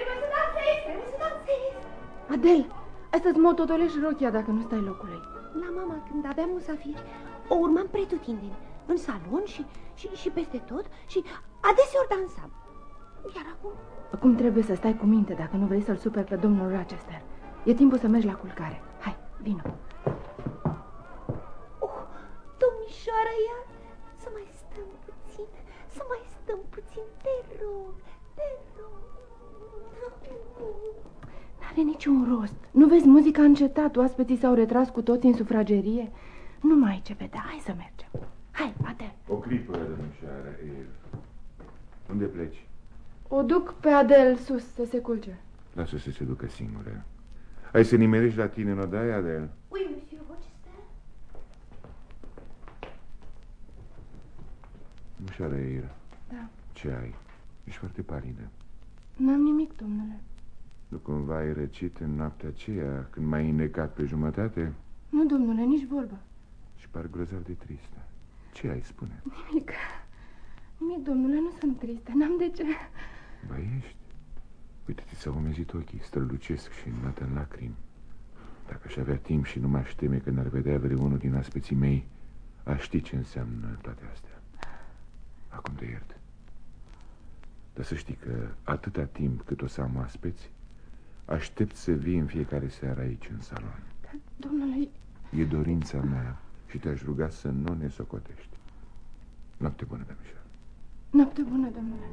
B: Adele, ai să-ți mototolești rochia dacă nu stai locului.
E: La mama, când aveam musafiri, o urmam pretutindeni, în salon și peste tot și adeseori dansam. Iar acum?
B: Acum trebuie să stai cu minte dacă nu vrei să-l superi pe domnul Rochester. E timpul să mergi la culcare. Hai, vino.
E: domnișoară iar? Să mai stăm puțin, te rog,
B: N-are niciun rost. Nu vezi, muzica a încetat, oaspeții s-au retras cu toți în sufragerie. Nu mai ai ce vedea, hai să mergem. Hai, Adel.
G: O clipă, domnișoară. Unde pleci?
B: O duc pe Adel sus să se culce.
G: Lasă să se ducă singură. Ai să nimerești la tine în odaie, Adel?
E: Oui, monsieur Rochester.
G: Domnișoară Eyre.
B: Da.
G: Ce ai? Ești foarte palidă.
B: N-am nimic, domnule.
G: Nu cumva ai răcit în noaptea aceea când m-ai înnecat pe jumătate?
B: Nu, domnule, nici vorbă.
G: Și par grozav de tristă. Ce ai, spune?
B: Nimic, domnule, nu sunt tristă, n-am de ce.
G: Ba ești. Uite, ți s-au umezit ochii, strălucesc și înnată în lacrimi. Dacă aș avea timp și nu m-aș teme că n-ar vedea vreunul din aspeții mei, aș ști ce înseamnă toate astea. Acum te iert. Dar să știi că atâta timp cât o să am aspeți, aștept să vii în fiecare seară aici, în salon.
B: Dar, domnule...
G: E dorința mea și te-aș ruga să nu ne socotești. Noapte bună, domnișoară.
B: Noapte bună, domnule.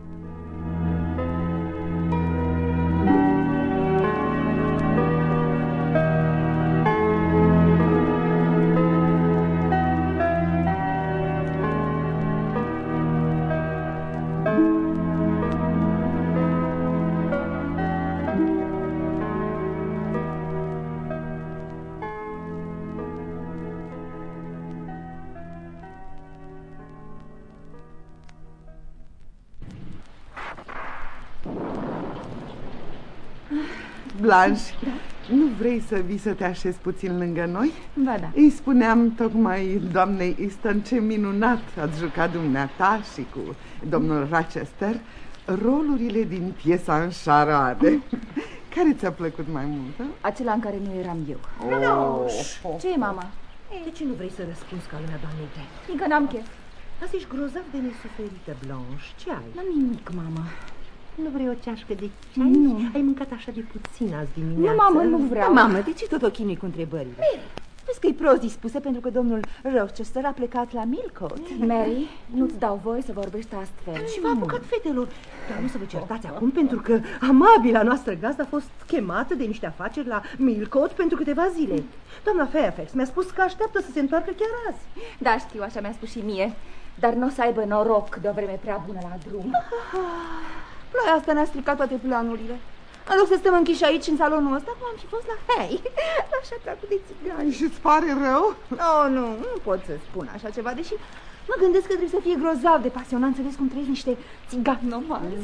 I: Blanche, nu vrei să vii să te așezi puțin lângă noi?
B: Ba da.
I: Îi spuneam tocmai doamnei Easton ce minunat ați jucat dumneata și cu domnul Rochester rolurile din piesa în șarade. Care ți-a plăcut mai mult?
F: Acela în care nu eram eu. Ce e, mama?
J: De ce nu vrei să răspunzi ca lumea doamnei tale?
F: Fiindcă n-am chef.
J: Asta ești grozav de nesuferită, Blanche. Ce ai?
F: N-am nimic, mama.
J: Nu vrei o ceașcă de ceai?
F: Nu.
J: Ai mâncat așa de puțin azi dimineață?
F: Nu, mamă, nu vreau.
J: Da, mamă, de ce tot o chinui cu întrebările?
F: Mary, vezi că e prost dispusă pentru că domnul Rochester a plecat la Millcote. Mary, nu-ți dau voie să vorbești astfel.
J: Și v-a apucat, fetelor. Dar nu să vă certați acum, pentru că amabila noastră gazdă a fost chemată de niște afaceri la Millcote pentru câteva zile. Doamna Fairfax mi-a spus că așteaptă să se întoarcă chiar azi.
F: Da, știu, așa mi-a spus și mie. Dar nu o să aibă noroc de o vreme prea bună la drum. Ploaia asta ne-a stricat toate planurile. În loc să stăm închiși aici, în salonul ăsta, cum am fi fost la Hay, așa treacă de țigani.
I: Și îți pare rău?
F: Oh, nu pot să spun așa ceva, deși mă gândesc că trebuie să fie grozav de pasionant să vezi cum trăiesc niște țigani nomazi.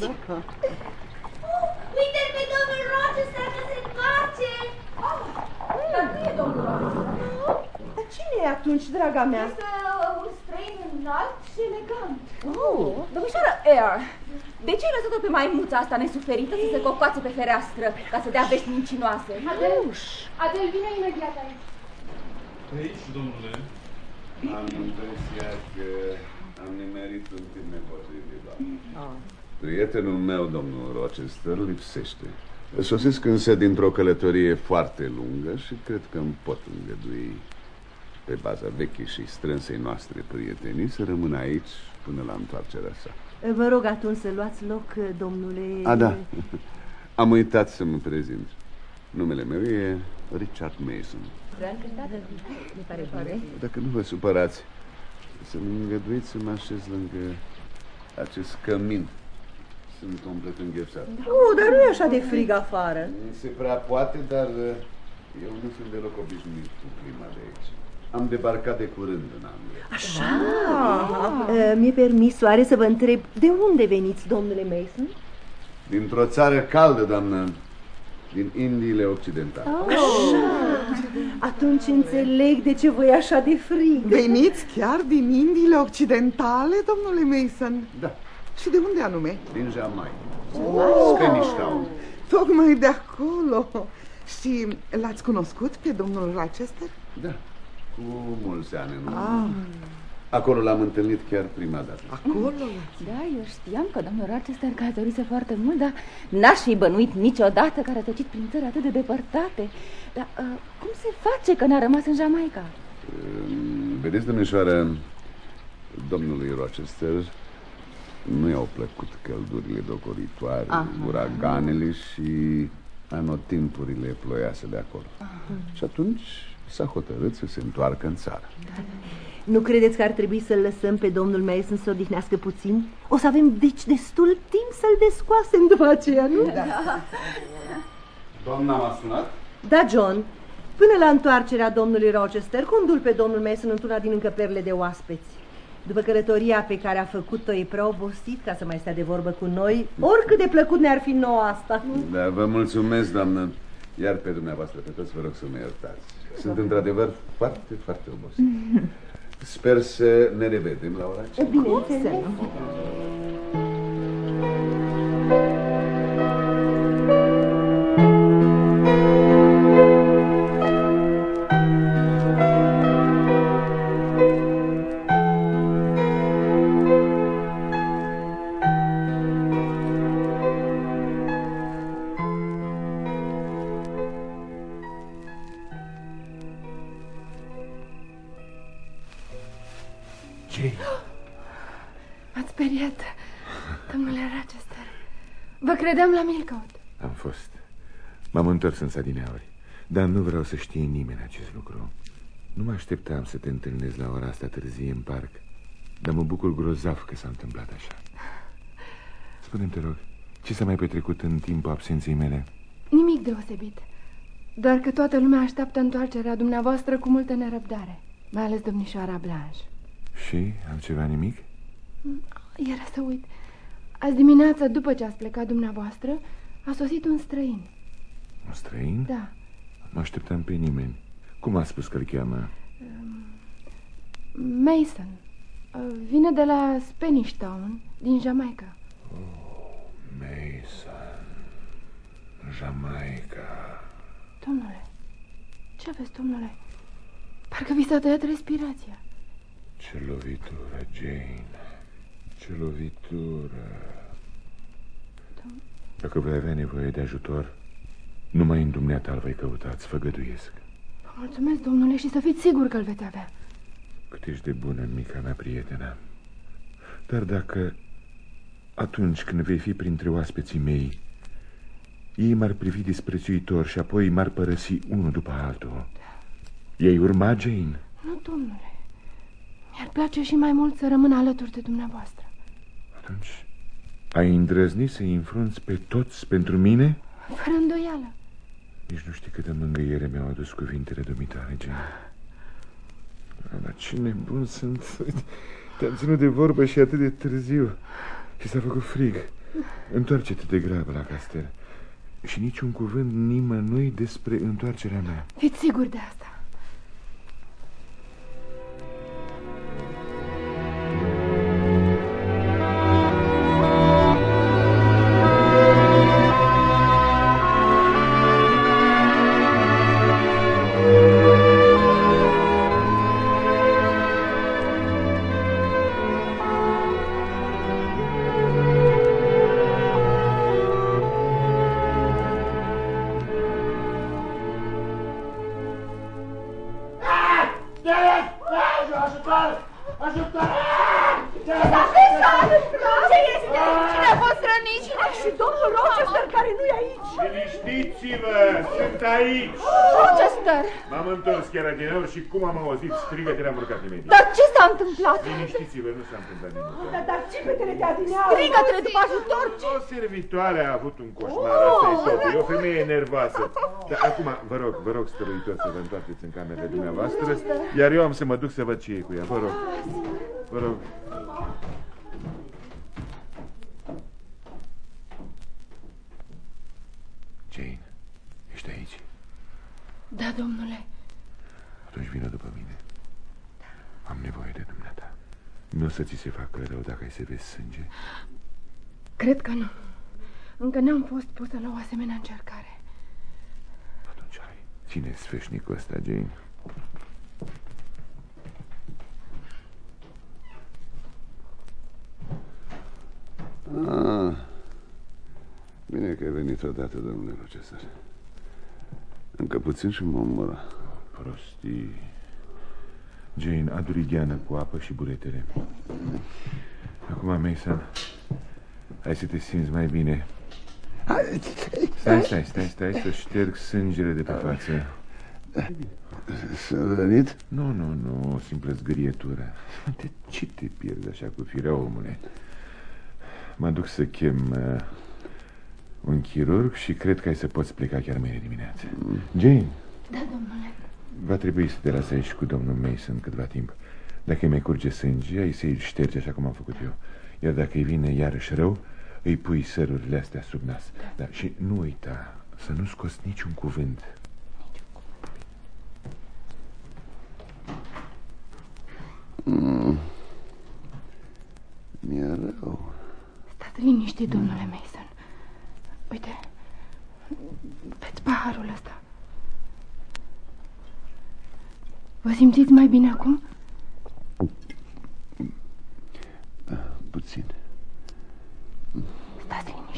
E: Uite-l pe domnul Rochester că se întoarce!
F: Dar nu e domnul Rochester.
J: Dar cine e atunci, draga mea?
F: Este un străin înalt și elegant. Domnișoară Eyre, de ce ai lăsat-o pe maimuța asta nesuferită să se cocoațe pe fereastră ca să dea vești mincinoase?
B: Adel, vine imediat aici.
D: Aici, domnule. Am impresia că am nimerit un timp nepotrivit, doamne. Prietenul meu, domnul Rochester, lipsește. Sosesc însă dintr-o călătorie foarte lungă și cred că îmi pot îngădui, pe baza vechii și strânsei noastre prietenii, să rămân aici până la întoarcerea sa.
J: Vă rog atunci să luați loc, domnule...
D: A, da. Am uitat să mă prezint. Numele meu e Richard Mason. Dacă nu vă supărați, să-mi îngăduiți să mă așez lângă acest cămin. Sunt complet înghețat.
J: Dar nu e așa de frig afară.
D: Nu se prea poate, dar eu nu sunt deloc obișnuit cu clima de aici. Am debarcat de curând în Anglia.
J: Așa? Mi-e permis, soare, să vă întreb, de unde veniți, domnule Mason?
D: Dintr-o țară caldă, doamnă, din Indiile Occidentale.
J: Așa. Atunci înțeleg de ce vă e așa de frig.
I: Veniți chiar din Indiile Occidentale, domnule Mason?
D: Da.
I: Și de unde anume?
D: Din Jamaica. Spanish Town.
I: Tocmai de acolo. Și l-ați cunoscut pe domnul Rochester?
D: Da, cu mulți ani în urmă. Acolo l-am întâlnit chiar prima dată.
I: Acolo?
F: Da, eu știam că domnul Rochester călătorise foarte mult, dar n-aș fi bănuit niciodată că a rătăcit prin țări atât de depărtate. Dar cum se face că n-a rămas în Jamaica?
D: Vedeți, domnișoară, Domnului Rochester nu i-au plăcut căldurile docoritoare, uraganele și anotimpurile ploioase de acolo. Și atunci s-a hotărât să se întoarcă în țară.
J: Nu credeți că ar trebui să-l lăsăm pe domnul Mason să se odihnească puțin? O să avem deci destul timp să-l descoasem după aceea, nu?
D: Da. Doamna m-a sunat?
J: Da, John. Până la întoarcerea domnului Rochester, condul pe domnul Mason într-una din încăperile de oaspeți. După călătoria pe care a făcut-o, e prea obosit ca să mai stea de vorbă cu noi, oricât de plăcut ne-ar fi nouă asta.
D: Da, vă mulțumesc, doamnă. Iar pe dumneavoastră, pe toți, vă rog să mă iertați. Sunt într-adevăr foarte, foarte obosit. Sper să ne revedem la ora aceea.
J: Bineînțeles.
B: M-ați speriat, domnule Rochester. Vă credeam la Millcote.
G: Am fost. M-am întors în adineauri, dar nu vreau să știe nimeni acest lucru. Nu mă așteptam să te întâlnesc la ora asta târzie în parc, dar mă bucur grozav că s-a întâmplat așa. Spune-mi, te rog, ce s-a mai petrecut în timpul absenței mele?
B: Nimic deosebit, doar că toată lumea așteaptă întoarcerea dumneavoastră cu multă nerăbdare, mai ales domnișoara Blanche.
G: Și altceva nimic?
B: Era să uit. Azi dimineața, după ce ați plecat dumneavoastră, a sosit un străin.
G: Un străin?
B: Da.
G: Mă așteptam pe nimeni. Cum a spus că îl cheamă?
B: Mason. Vine de la Spanish Town, din Jamaica.
G: Oh, Mason. Jamaica.
B: Domnule, ce aveți, domnule? Parcă vi s-a tăiat respirația.
G: Ce lovitură, Jane. Ce lovitură. Dacă vei avea nevoie de ajutor, numai în dumneata îl vei căuta, îți făgăduiesc.
B: Vă mulțumesc, domnule, și să fiți sigur că îl veți avea.
G: Cât ești de bună, mica mea prietenă. Dar dacă atunci când vei fi printre oaspeții mei, ei m-ar privi disprețuitor și apoi m-ar părăsi unul după altul, ei urma, Jane?
B: Nu, domnule. Mi-ar place și mai mult să rămân alături de dumneavoastră.
G: Atunci ai îndrăznit să-i înfrunți pe toți pentru mine?
B: Fără îndoială.
G: Nici nu știi câtă mângâiere mi-au adus cuvintele dumitale, Jane. Dar ce nebun sunt. Te-am ținut de vorbă și atât de târziu. Și s-a făcut frig. Întoarce-te de grabă la castel. Și niciun cuvânt nimănui despre întoarcerea mea.
B: Fiți sigur de asta.
G: Și cum am auzit strigăte, le-am urcat imediat.
F: Dar ce s-a întâmplat?
G: Liniștiți-vă, nu s-a întâmplat nimic.
J: Dar țipetele de adineauri...
F: Strigătele după ajutor!
G: O servitoare a avut un coșmar, asta e totul. E o femeie nervoasă. Dar acum, vă rog, stăruitor, să vă întoarceți în camerele dumneavoastră, iar eu am să mă duc să văd ce e cu ea. Vă rog. Jane, ești aici?
B: Da, domnule.
G: Atunci vină după mine. Am nevoie de dumneata. Nu o să ți se facă rău dacă ai să vezi sânge?
B: Cred că nu. Încă n-am fost pusă la o asemenea încercare.
G: Atunci hai, ține sfeșnicul ăsta, Jane.
D: Bine că ai venit odată, domnule Rochester. Încă puțin și mă omoră.
G: Prostii. Jane, adu righeană cu apă și buretele. Acum, Mason, hai să te simți mai bine. Stai, să șterg sângele de pe față.
D: S-a rănit?
G: Nu, o simplă zgârietură. De ce te pierzi așa cu firea, omule? Mă duc să chem un chirurg și cred că ai să poți pleca chiar mâine dimineață. Jane?
B: Da, domnule.
G: Va trebui să te las aici cu domnul Mason câtva timp. Dacă îi mai curge sânge, ai să-i ștergi așa cum am făcut eu. Iar dacă îi vine iarăși rău, îi pui sărurile astea sub nas. Da, și nu uita să nu scoți niciun cuvânt.
D: Mi-e rău.
B: Stați liniștit, domnule Mason. Uite, beți paharul ăsta. Vă simțiți mai bine acum?
D: Puțin.
B: Stați liniștit.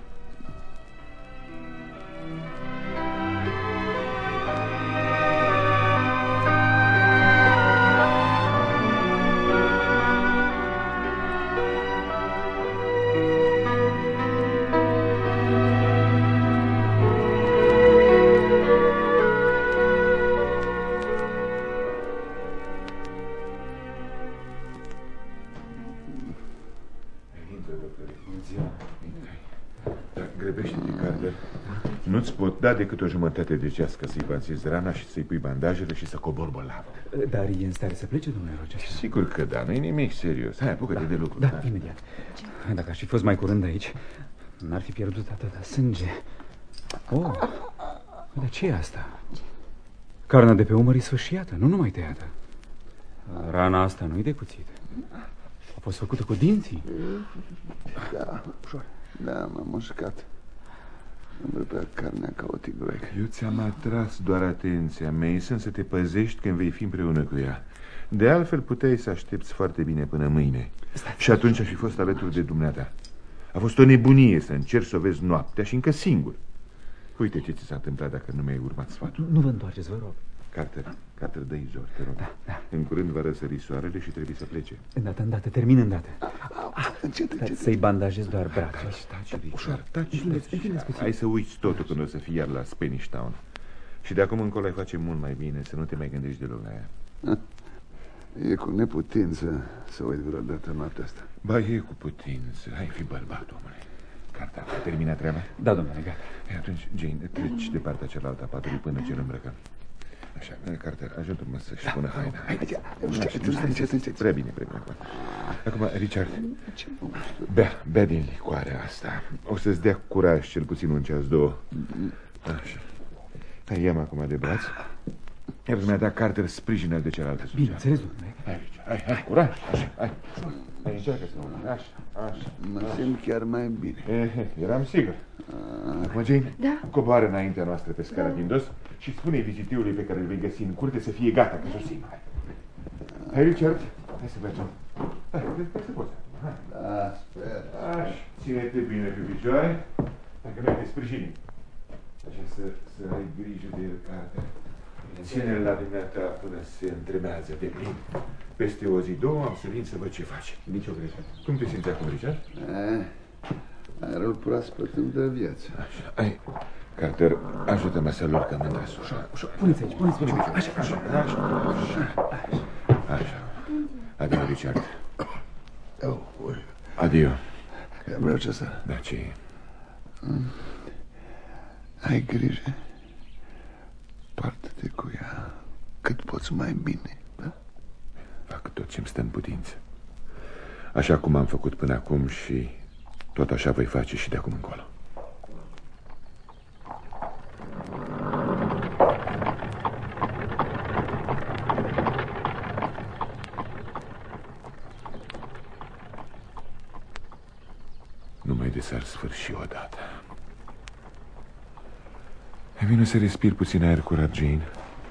G: Nu-ți pot da decât o jumătate de ceas ca să-i pansezi rana și să-i pui bandajele și să cobor bolnavul.
K: Dar e în stare să plece, domnule Rochester?
G: Sigur că da, nu-i nimic serios. Hai, apucă-te de lucru.
K: Da, imediat. Dacă aș fi fost mai curând aici, n-ar fi pierdut atâta sânge. Oh, dar ce e asta? Carnea de pe umăr e sfâșiată, nu numai tăiată. Rana asta nu-i de cuțit. A fost făcută cu dinții.
D: Da, m-am mușcat. Îmi rupea carnea ca o tigroaică.
G: Eu ți-am atras doar atenția, Mason, să te păzești când vei fi împreună cu ea. De altfel puteai să aștepți foarte bine până mâine. Și atunci aș fi fost alături de dumneata. A fost o nebunie să încerci să o vezi noaptea și încă singur. Uite ce ți s-a întâmplat dacă nu mi-ai urmat sfatul.
K: Nu vă întoarceți, vă rog.
G: Carter, dă izor, te rog.
K: Da.
G: În curând va răsări soarele și trebuie să plece.
K: Îndată, termin îndată.
D: Încet.
K: Să-i bandajez doar brațul.
G: Taci. Hai să uiți totul când o să fii iar la Spanish Town. Și de acum încolo ai face mult mai bine să nu te mai gândești deloc la ea.
D: E cu neputință să uit vreodată noaptea asta.
G: Ba, e cu putință. Hai, fi bărbat, omule. Carter, ai terminat treaba?
K: Da, domnule, gata.
G: Atunci, Jane, treci de partea cealaltă a patului până ce îl îmbrăcăm. Așa, Carter, ajută-mă să-și pună haina. Hai, prea bine. Acum, Richard, bea din licoarea asta. O să-ți dea curaj cel puțin un ceas, două. Așa. Hai, ia-mă acum de braț. Iar dumneata, Carter, sprijină de cealaltă sus.
K: Bine, înțeles, domnule.
G: Hai, Richard, hai, curaj. Hai, încearcă să mă. Așa.
D: Mă simt chiar mai bine.
G: Eram sigur. Acum, Jane,
B: da?
G: Coboară înaintea noastră pe scara din dos și spune vizitiului pe care îl vei găsi în curte să fie gata, că sosim. Hai, Richard, hai să mergem. Hai să poți.
D: Da, sper.
G: Așa, ține-te bine pe picioare, dacă noi te sprijinim. Așa să ai grijă de el, Carter. Ține-l la dumneata până se întremează de plin. Peste o zi, două am să vin să văd ce faci.
K: Nici o greșeală.
G: Cum te simți acum, Richard?
D: Aerul proaspăt îmi dă viață.
G: Așa, hai. Carter, ajută-mă să-l urcăm în sus.
K: Ușor. Puneți aici, puneți aici.
G: Așa. Adio, Richard. Adio.
D: Vreau ce să...
G: Da, ce e?
D: Ai grijă. Poartă-te cu ea cât poți mai bine, da?
G: Fac tot ce-mi stă în putință. Așa cum am făcut până acum și tot așa voi face și de acum încolo. Numai de s-ar sfârși odată. E bine să respiri puțin aer curat, Jane.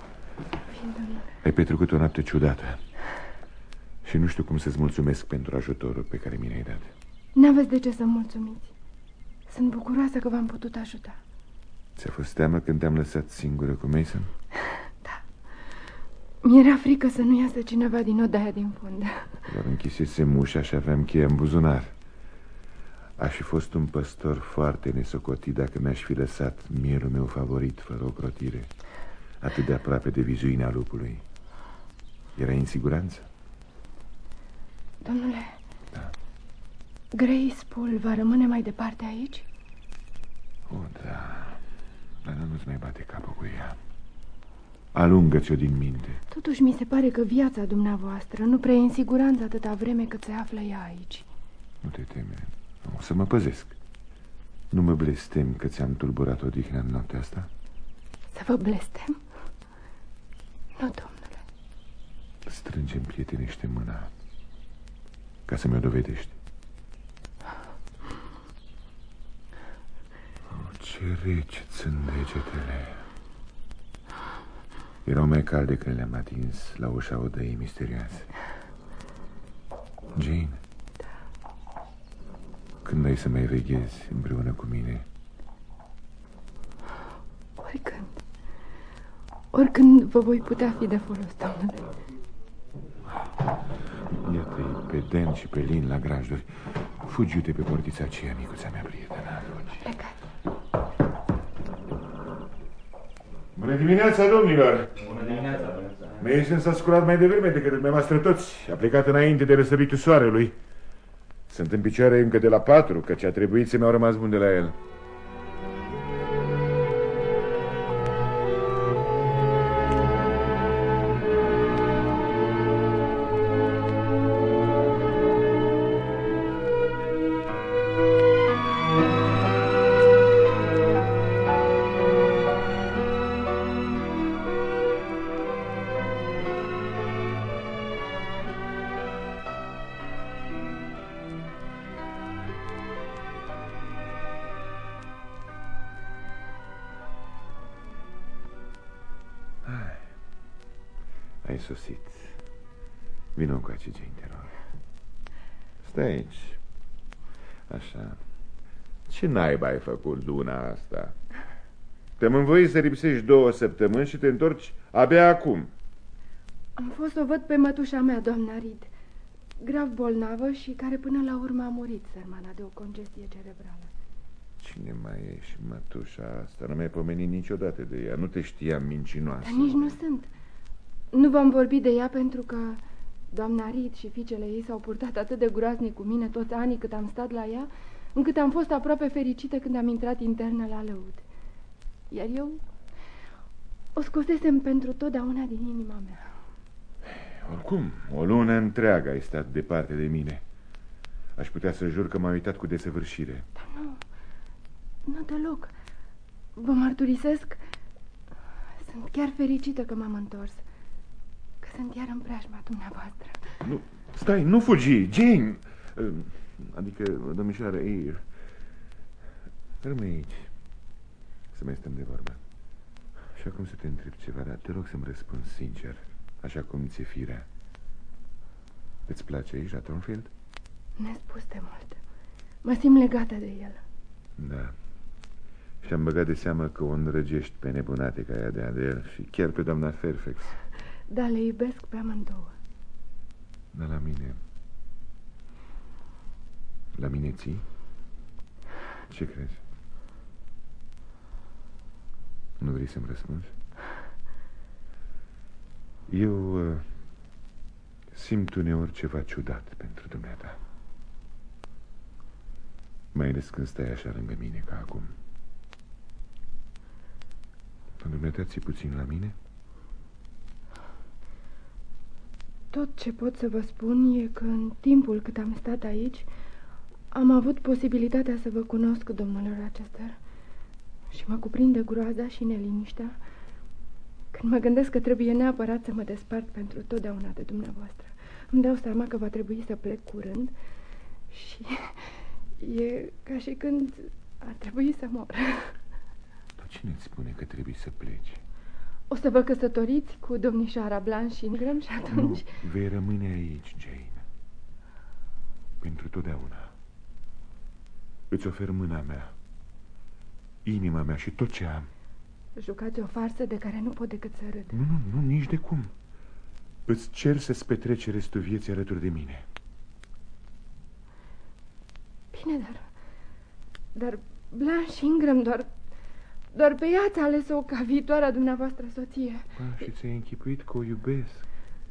G: Ai petrecut o noapte ciudată și nu știu cum să-ți mulțumesc pentru ajutorul pe care mi l-ai dat.
B: N-aveți de ce să mulțumiți. Sunt bucuroasă că v-am putut ajuta.
G: Ți-a fost teamă când te-am lăsat singură cu Mason?
B: Da. Mi-era frică să nu iasă cineva din odaia din fund.
G: Doar închisesem ușa și aveam cheia în buzunar. Aș fi fost un păstor foarte nesocotit dacă mi-aș fi lăsat mielul meu favorit fără o crotire, atât de aproape de vizuinea lupului. Erai în siguranță?
B: Domnule,
G: da.
B: Grace Poole va rămâne mai departe aici?
G: O, da. Dar nu-ți mai bate capul cu ea. Alungă-ți-o din minte.
B: Totuși mi se pare că viața dumneavoastră nu prea e în siguranță atâta vreme cât se află ea aici.
G: Nu te teme. O să mă păzesc. Nu mă blestem că ți-am tulburat odihna în noaptea asta?
B: Să vă blestem? Nu, domnule.
G: Strângem prietenește mâna ca să mi-o dovedești. Ce reci sunt degetele. Erau mai calde când le-am atins la ușa odăii misterioase. Jane, când ai să mai veghezi împreună cu mine?
B: Oricând. Oricând vă voi putea fi de folos, domnule.
G: Iată-i pe Dan și pe Lin la grajduri. Fugi iute pe portița aceea, micuța mea prietenă.
B: Plecați.
G: Bună dimineața, domnilor!
L: Bună dimineața!
G: Mason s-a sculat mai devreme decât dumneavoastră toți. A plecat înainte de răsăritul soarelui. Sunt în picioare încă de la 4, căci a trebuit să mi-au rămas bun de la el. Ai sosit. Vino încoace, Jane, te rog. Stai aici. Așa. Ce naiba ai făcut luna asta? Te-am învoit să lipsești 2 săptămâni și te întorci abia acum.
B: Am fost să o văd pe mătușa mea, doamna Reed, grav bolnavă și care până la urmă a murit, sărmana, de o congestie cerebrală.
G: Cine mai e și mătușa asta? Nu mi-ai pomenit niciodată de ea. Nu te știam mincinoasă.
B: Dar nici nu sunt. Nu v-am vorbit de ea pentru că doamna Reed și fiicele ei s-au purtat atât de groaznic cu mine toți anii cât am stat la ea, încât am fost aproape fericită când am intrat internă la lăud. Iar eu o scosesem pentru totdeauna din inima mea.
G: Oricum, o lună întreagă ai stat departe de mine. Aș putea să jur că m-am uitat cu desăvârșire.
B: Dar nu deloc. Vă mărturisesc, sunt chiar fericită că m-am întors, că sunt iar în preajma dumneavoastră.
G: Nu, stai, nu fugi, Jane. Adică, domnișoară Eyre, rămâi aici să mai stăm de vorbă. Și acum să te întreb ceva, dar te rog să-mi răspunzi sincer, așa cum ți-e firea. Îți place aici, la Thornfield?
B: Nespus de mult. Mă simt legată de el.
G: Da. Și am băgat de seamă că o îndrăgești pe nebunate ca ea de Adele și chiar pe doamna Fairfax.
B: Da, le iubesc pe amândouă.
G: Dar la mine... La mine ții? Ce crezi? Nu vrei să-mi răspunzi? Eu simt uneori ceva ciudat pentru dumneata. Mai ales când stai așa lângă mine ca acum. Dumneata ții puțin la mine?
B: Tot ce pot să vă spun e că în timpul cât am stat aici am avut posibilitatea să vă cunosc, domnule Rochester, și mă cuprinde groaza și neliniștea când mă gândesc că trebuie neapărat să mă despart pentru totdeauna de dumneavoastră. Îmi dau seama că va trebui să plec curând și e ca și când ar trebui să mor.
G: Dar cine îți spune că trebuie să pleci?
B: O să vă căsătoriți cu domnișoara Blanche și Ingram și atunci...
G: Nu, vei rămâne aici, Jane. Pentru totdeauna. Îți ofer mâna mea, inima mea și tot ce am.
B: Jucați o farsă de care nu pot decât să râd.
G: Nu, nici de cum. Îți cer să-ți petreci restul vieții alături de mine.
B: Bine, dar Blanche Ingram doar pe ea ți-a ales-o ca viitoarea dumneavoastră soție.
G: Și ți-ai închipuit că o iubesc.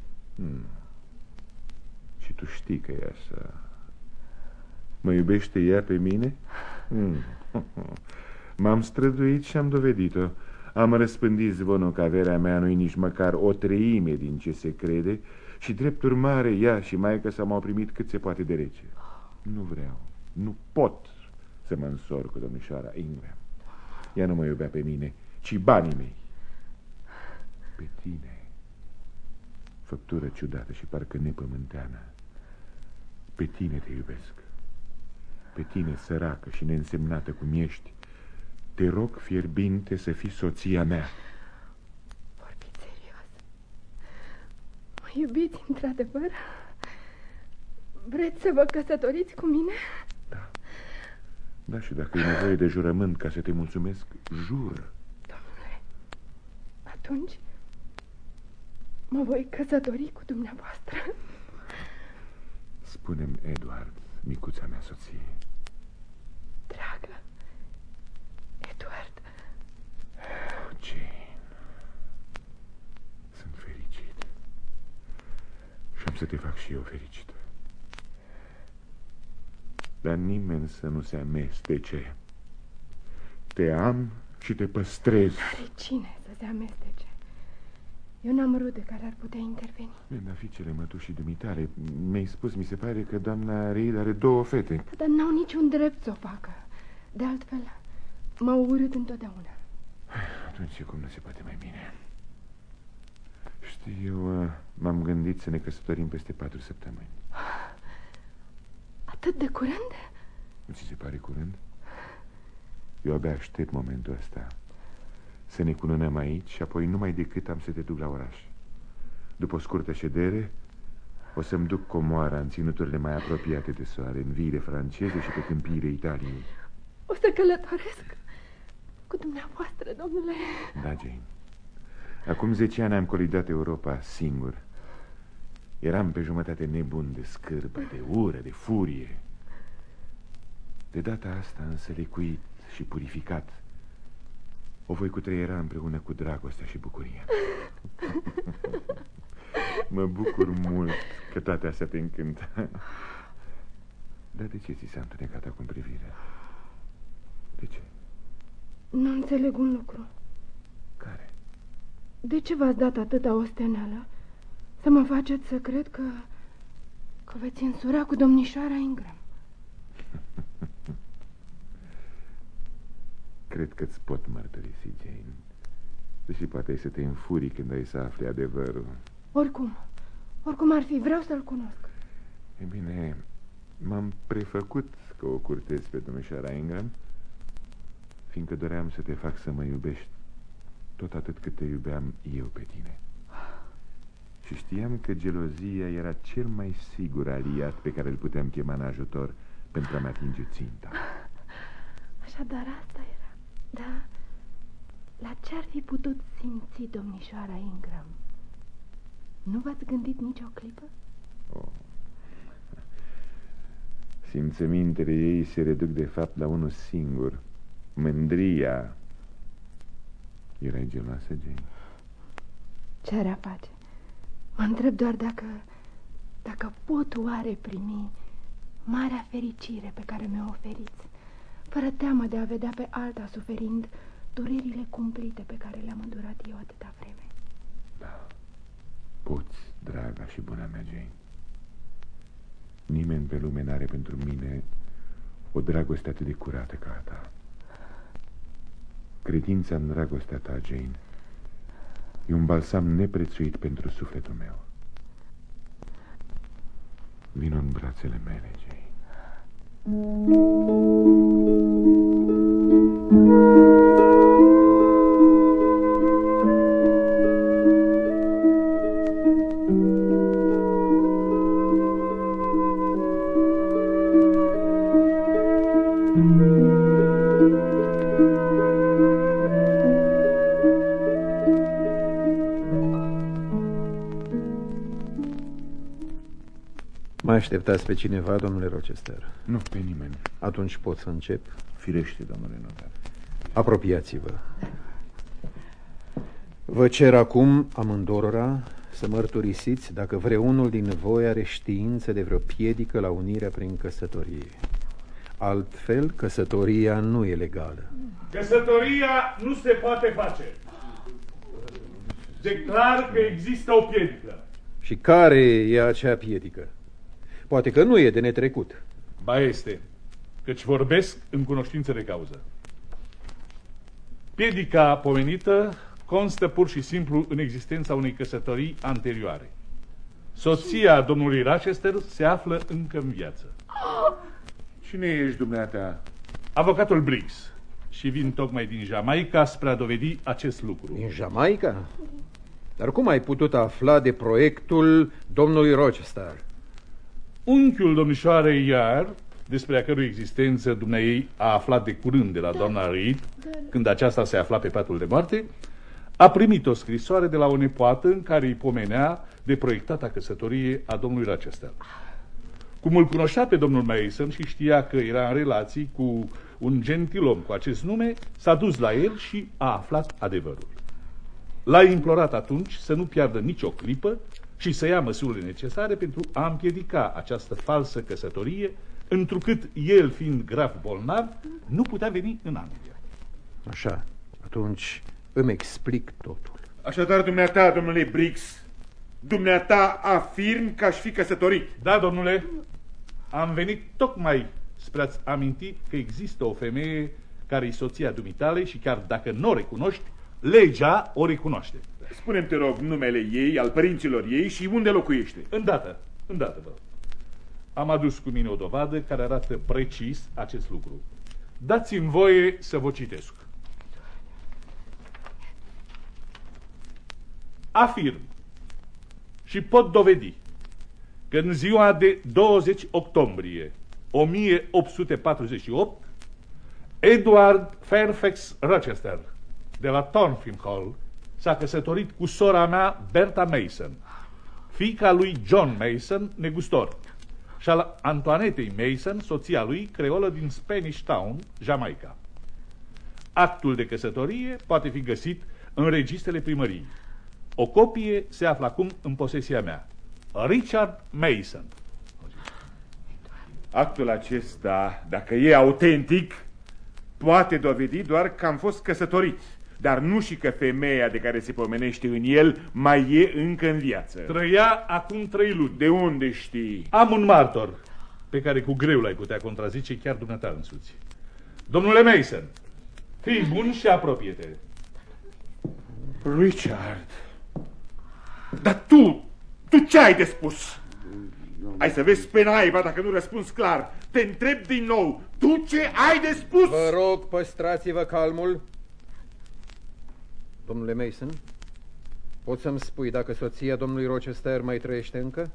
G: Și tu știi că e așa. Mă iubește ea pe mine? M-am străduit și am dovedit-o. Am răspândit zvonul că averea mea nu-i nici măcar 1/3 din ce se crede și drept urmare ea și maică m-au primit cât se poate de rece. Nu vreau, nu pot să mă însor cu domnișoara Ingram. Ea nu mă iubea pe mine, ci banii mei. Pe tine. Făptură ciudată și parcă nepământeană. Pe tine te iubesc. Pe tine, săracă și neînsemnată cum ești. Te rog fierbinte să fii soția mea.
B: Vorbiți serios? Mă iubiți într-adevăr? Vreți să vă căsătoriți cu mine?
G: Da. Da, și dacă e nevoie de jurământ ca să te mulțumesc, jur.
B: Domnule, atunci mă voi căsători cu dumneavoastră.
G: Spune-mi, Edward, micuța mea soție.
B: Dragă Edward.
G: Jane, sunt fericit. Și am să te fac și eu fericită. Dar nimeni să nu se amestece. Te am și te păstrez.
B: Are cine să se amestece? Eu n-am rude care ar putea interveni.
G: Dar fiicele mătușii dumitale, mi-ai spus, mi se pare că doamna Reid are 2 fete.
B: Dar n-au niciun drept să o facă. De altfel, m-au urât întotdeauna.
G: Atunci cum nu se poate mai bine? Știi, eu m-am gândit să ne căsătorim peste 4 săptămâni.
B: Atât de curând?
G: Nu ți se pare curând? Eu abia aștept momentul ăsta. Să ne cununăm aici și apoi numai decât am să te duc la oraș. După o scurtă ședere, o să-mi duc comoara în ținuturile mai apropiate de soare, în viile franceze și pe câmpiile Italiei.
B: O să călătoresc cu dumneavoastră, domnule.
G: Da, Jane. Acum 10 ani am colidat Europa singur. Eram pe jumătate nebun de scârbă, de ură, de furie. De data asta însă lecuit și purificat, o voi cutreiera împreună cu dragostea și bucuria. Mă bucur mult că toate astea te încântă. Dar de ce ți s-a întunecat acum privirea? De ce?
B: Nu înțeleg un lucru.
G: Care?
B: De ce v-ați dat atâta osteneală să mă faceți să cred că veți însura cu domnișoara Ingram?
G: Cred că-ți pot mărturisi, Jane. Deși poate ai să te înfurii când ai să afli adevărul.
B: Oricum ar fi, vreau să-l cunosc.
G: E bine, m-am prefăcut că o curtez pe domnișoara Ingram, fiindcă doream să te fac să mă iubești tot atât cât te iubeam eu pe tine. Și știam că gelozia era cel mai sigur aliat pe care îl puteam chema în ajutor pentru a-mi atinge ținta.
B: Așadar asta era. Da, la ce-ar fi putut simți domnișoara Ingram? Nu v-ați gândit nicio clipă?
G: Simțămintele ei se reduc de fapt la unul singur: mândria. Erai geloasă, Jane?
B: Ce ar face? Mă întreb doar dacă pot oare primi marea fericire pe care mi-o oferiți, fără teamă de a vedea pe alta suferind durerile cumplite pe care le-am îndurat eu atâta vreme.
G: Da, poți, draga și buna mea Jane. Nimeni pe lume n-are pentru mine o dragoste atât de curată ca a ta. Credința în dragostea ta, Jane, e un balsam neprețuit pentru sufletul meu. Vino în brațele mele, Jane.
L: așteptați pe cineva, domnule Rochester?
G: Nu pe nimeni.
L: Atunci pot să încep?
G: Firește, domnule notar.
L: Apropiați-vă. Vă cer acum, amândorora, să mărturisiți dacă vreunul din voi are știință de vreo piedică la unirea prin căsătorie. Altfel, căsătoria nu e legală.
M: Căsătoria nu se poate face. Declar că există o piedică.
L: Și care e acea piedică? Poate că nu e de netrecut.
M: Ba este, căci vorbesc în cunoștință de cauză. Piedica pomenită constă pur și simplu în existența unei căsătorii anterioare. Soția domnului Rochester se află încă în viață.
G: Cine ești, dumneata?
M: Avocatul Briggs. Și vin tocmai din Jamaica spre a dovedi acest lucru.
L: Din Jamaica? Dar cum ai putut afla de proiectul domnului Rochester?
M: Unchiul domnișoarei Iar, despre a cărui existență dumneaei a aflat de curând de la doamna Reed, când aceasta se afla pe patul de moarte, a primit o scrisoare de la o nepoată în care îi pomenea de proiectata căsătorie a domnului Rochester. Cum îl cunoștea pe domnul Mason și știa că era în relații cu un gentilom cu acest nume, s-a dus la el și a aflat adevărul. L-a implorat atunci să nu piardă nicio clipă și să ia măsurile necesare pentru a împiedica această falsă căsătorie, întrucât el, fiind grav bolnav, nu putea veni în Anglia.
L: Așa, atunci îmi explic totul.
G: Așadar, dumneata, domnule Briggs, dumneata afirm că aș fi căsătorit.
M: Da, domnule, am venit tocmai spre a-ți aminti că există o femeie care-i soția dumitale și chiar dacă nu o recunoști, legea o recunoaște.
G: Spune-mi, te rog, numele ei, al părinților ei și unde locuiește.
M: Îndată, vă. Am adus cu mine o dovadă care arată precis acest lucru. Dați-mi voie să vă citesc. Afirm și pot dovedi că în ziua de 20 octombrie 1848, Edward Fairfax Rochester de la Thornfield Hall s-a căsătorit cu sora mea Bertha Mason, fiica lui John Mason, negustor, și al Antoanetei Mason, soția lui, creolă din Spanish Town, Jamaica. Actul de căsătorie poate fi găsit în registrele primăriei. O copie se află acum în posesia mea. Richard Mason.
G: Actul acesta, dacă e autentic, poate dovedi doar că am fost căsătorit, dar nu și că femeia de care se pomenește în el mai e încă în viață.
M: Trăia acum 3 luni.
G: De unde știi?
M: Am un martor pe care cu greu l-ai putea contrazice chiar dumneata însuți. Domnule Mason, fii bun și apropie-te.
G: Richard, dar tu ce ai de spus? Hai să vezi pe naiba dacă nu răspunzi clar. Te întreb din nou, tu ce ai de spus?
L: Vă rog, păstrați-vă calmul. Domnule Mason, poți să-mi spui dacă soția domnului Rochester mai trăiește încă?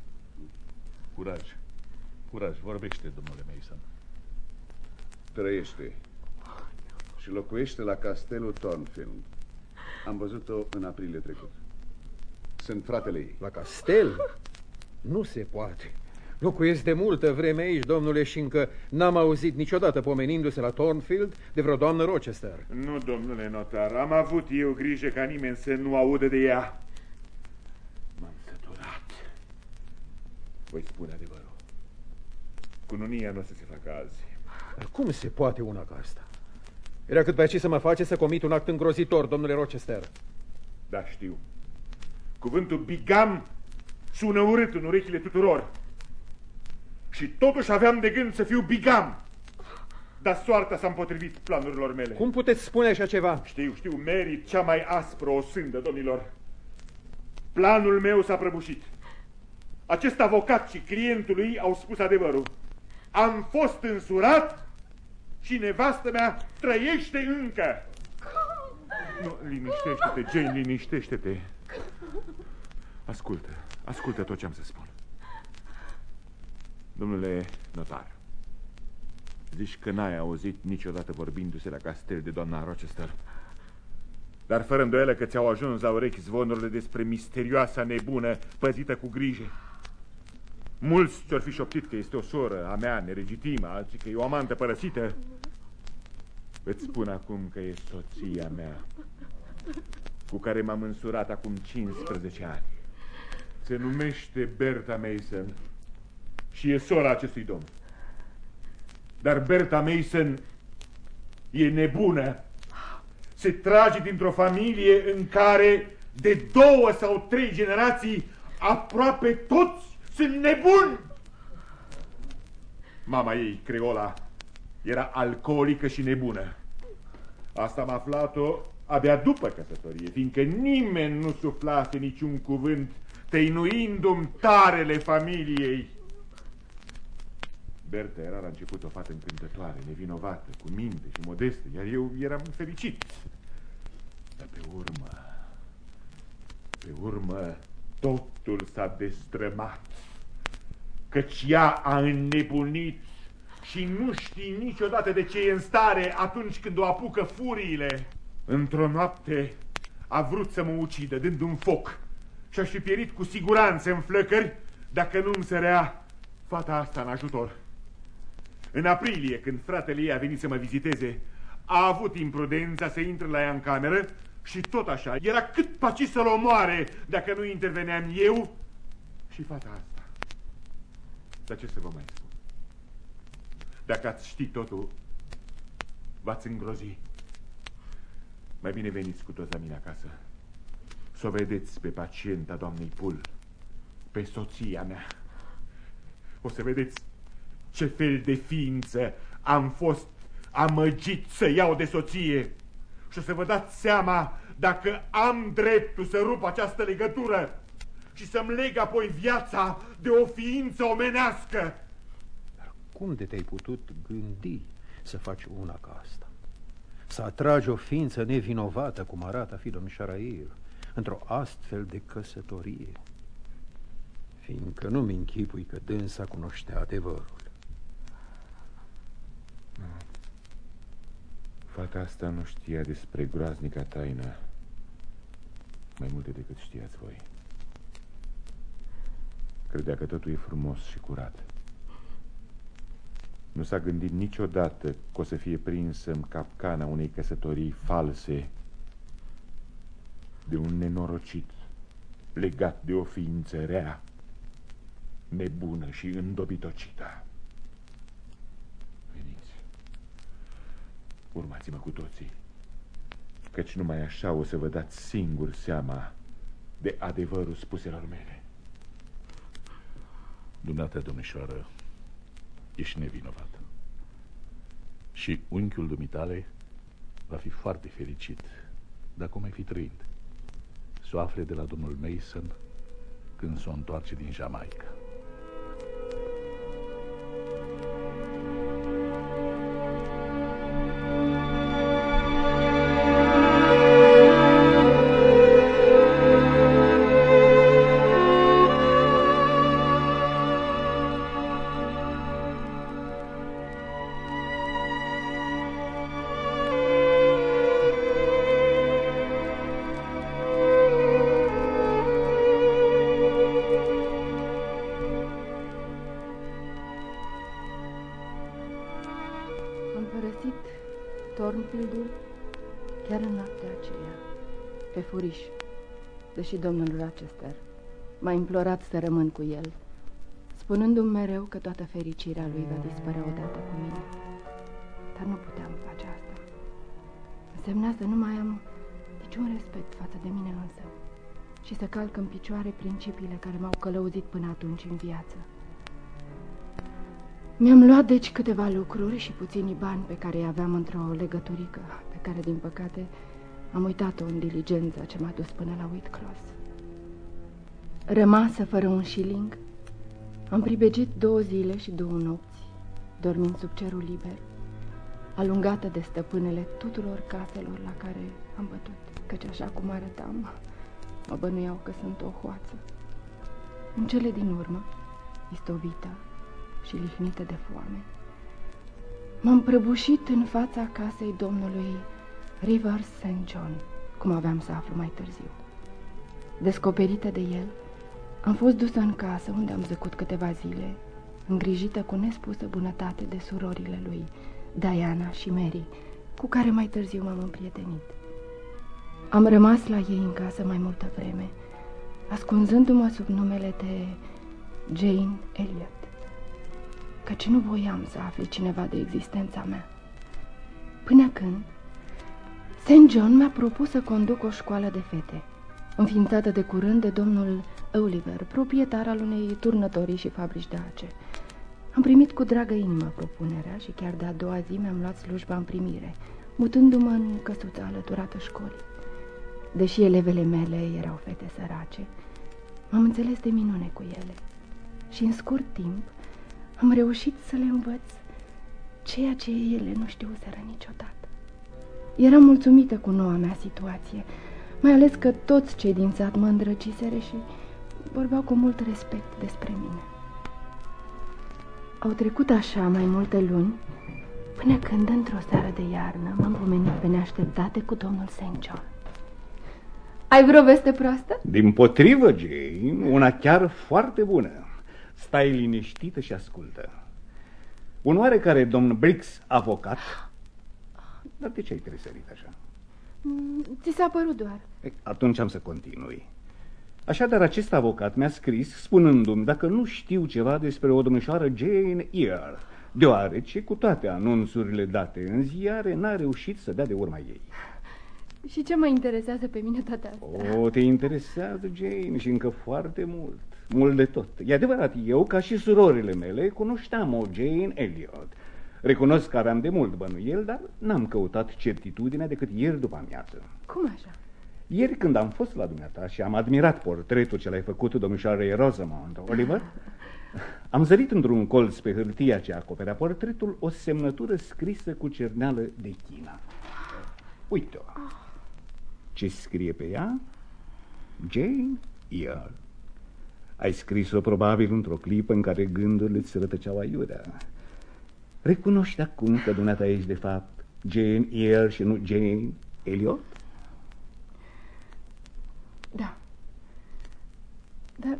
M: Curaj, vorbește, domnule Mason.
D: Trăiește și locuiește la castelul Thornfield. Am văzut-o în aprilie trecut. Sunt fratele ei.
L: La castel? Nu se poate. Locuiesc de multă vreme aici, domnule, și încă n-am auzit niciodată pomenindu-se la Thornfield de vreo doamnă Rochester.
G: Nu, domnule notar, am avut eu grijă ca nimeni să nu audă de ea. M-am săturat. Voi spune adevărul. Cununia nu o să se facă azi.
L: Dar cum se poate una ca asta? Era cât pe aici să mă face să comit un act îngrozitor, domnule Rochester.
G: Da, știu. Cuvântul bigam sună urât în urechile tuturor. Și totuși aveam de gând să fiu bigam. Dar soarta s-a împotrivit planurilor mele.
L: Cum puteți spune așa ceva?
G: Știu, merit cea mai aspră o sândă, domnilor. Planul meu s-a prăbușit. Acest avocat și clientul lui au spus adevărul. Am fost însurat și nevastă mea trăiește încă. Nu, liniștește-te, Jane, liniștește-te. Ascultă tot ce am să spun. Domnule notar, zici că n-ai auzit niciodată vorbindu-se la castel de doamna Rochester, dar fără îndoială că ți-au ajuns la urechi zvonurile despre misterioasa nebună păzită cu grijă.
N: Mulți ți-or fi șoptit că este o soră a mea nelegitimă, alții că e o amantă părăsită. Îți spun acum că e soția mea, cu care m-am însurat acum 15 ani. Se numește Berta Mason și e sora acestui domn. Dar Berta Mason e nebună. Se trage dintr-o familie în care de 2 sau 3 generații aproape toți sunt nebuni. Mama ei, Creola, era alcoolică și nebună. Asta am aflat-o abia după căsătorie, fiindcă nimeni nu suflase niciun cuvânt, tăinuindu-mi tarele familiei. Berta era la început o fată încântătoare, nevinovată, cu minte și modestă, iar eu eram fericit. Dar pe urmă, totul s-a destrămat, căci ea a înnebunit și nu știi niciodată de ce e în stare atunci când o apucă furiile. Într-o noapte a vrut să mă ucidă, dându-mi foc, și aș fi pierit cu siguranță în flăcări dacă nu-mi sărea fata asta în ajutor. În aprilie, când fratele ei a venit să mă viziteze, a avut imprudența să intre la ea în cameră și tot așa, era cât paci să-l omoare dacă nu interveneam eu și fata asta. Dar ce să vă mai spun? Dacă ați ști totul, v-ați îngrozi. Mai bine veniți cu toți la mine acasă. Să o vedeți pe pacienta doamnei Pul, pe soția mea. O să vedeți ce fel de ființă am fost amăgit să iau de soție. Și o să vă dați seama dacă am dreptul să rup această legătură și să-mi leg apoi viața de o ființă omenească.
L: Dar cum de te-ai putut gândi să faci una ca asta? Să atragi o ființă nevinovată, cum arată a fi domnișoara ei, într-o astfel de căsătorie? Fiindcă nu-mi închipui că dânsa cunoștea adevărul.
G: Fata asta nu știa despre groaznica taină mai multe decât știați voi. Credea că totul e frumos și curat. Nu s-a gândit niciodată că o să fie prinsă în capcana unei căsătorii false de un nenorocit legat de o ființă rea, nebună și îndobitocită. Veniți, urmați-mă cu toții, căci numai așa o să vă dați singur seama de adevărul spuselor mele.
M: Dumneata, domnișoară, ești nevinovată. Și unchiul dumitale va fi foarte fericit dacă o mai fi trăind, să o afle de la domnul Mason când s-o întoarce din Jamaica.
B: Și domnul Rochester m-a implorat să rămân cu el, spunându-mi mereu că toată fericirea lui va dispărea odată cu mine. Dar nu puteam face asta. Însemna să nu mai am niciun respect față de mine însă și să calc în picioare principiile care m-au călăuzit până atunci în viață. Mi-am luat deci câteva lucruri și puțini bani pe care îi aveam într-o legăturică, pe care, din păcate, am uitat-o în diligența ce m-a dus până la Whitcross. Rămasă fără un șiling, am pribegit 2 zile și 2 nopți, dormind sub cerul liber, alungată de stăpânele tuturor caselor la care am bătut, căci așa cum arătam, mă bănuiau că sunt o hoață. În cele din urmă, istovită și lihnită de foame, m-am prăbușit în fața casei domnului Rivers St. John, cum aveam să aflu mai târziu. Descoperită de el, Am fost dusă în casă, unde am zăcut câteva zile, îngrijită cu nespusă bunătate de surorile lui, Diana și Mary, cu care mai târziu m-am împrietenit. Am rămas la ei în casă mai multă vreme, ascunzându-mă sub numele de Jane Elliot, căci nu voiam să afle cineva de existența mea. Până când St. John mi-a propus să conduc o școală de fete, înființată de curând de domnul Oliver, proprietar al unei turnătorii și fabrici de ace. Am primit cu dragă inimă propunerea și chiar de-a doua zi mi-am luat slujba în primire, mutându-mă în căsuța alăturată școlii. Deși elevele mele erau fete sărace, m-am înțeles de minune cu ele și în scurt timp am reușit să le învăț ceea ce ele nu știuseră niciodată. Eram mulțumită cu noua mea situație, mai ales că toți cei din sat mă îndrăciseră și vorbeau cu mult respect despre mine. Au trecut așa mai multe luni, până când, într-o seară de iarnă, m-am pomenit pe neașteptate cu domnul St. John. Ai vreo veste proastă?
O: Dimpotrivă, Jane, una chiar foarte bună. Stai liniștită și ascultă. Un oarecare domn Briggs, avocat... Dar de ce ai tresărit așa?
B: Ți s-a părut doar.
O: Atunci am să continui. Așadar, acest avocat mi-a scris spunându-mi dacă nu știu ceva despre o domnișoară Jane Eyre, deoarece, cu toate anunțurile date în ziare, n-a reușit să dea de urma ei.
B: Și ce mă interesează pe mine toate astea?
O: O, te interesează, Jane, și încă foarte mult. Mult de tot. E adevărat, eu, ca și surorile mele, cunoșteam o Jane Elliot. Recunosc că aveam de mult bănuiel, dar n-am căutat certitudinea decât ieri după amiază.
B: Cum așa?
O: Ieri, când am fost la dumneata și am admirat portretul ce l-ai făcut domnișoarei Rosamond Oliver, am zărit într-un colț pe hârtia ce acoperea portretul o semnătură scrisă cu cerneală de chină. Uite-o. Ce scrie pe ea? Jane Eyre. Ai scris-o probabil într-o clipă în care gândurile îți rătăceau aiurea. Recunoști acum că dumneata ești de fapt Jane Eyre și nu Jane Elliot?
B: Da. Dar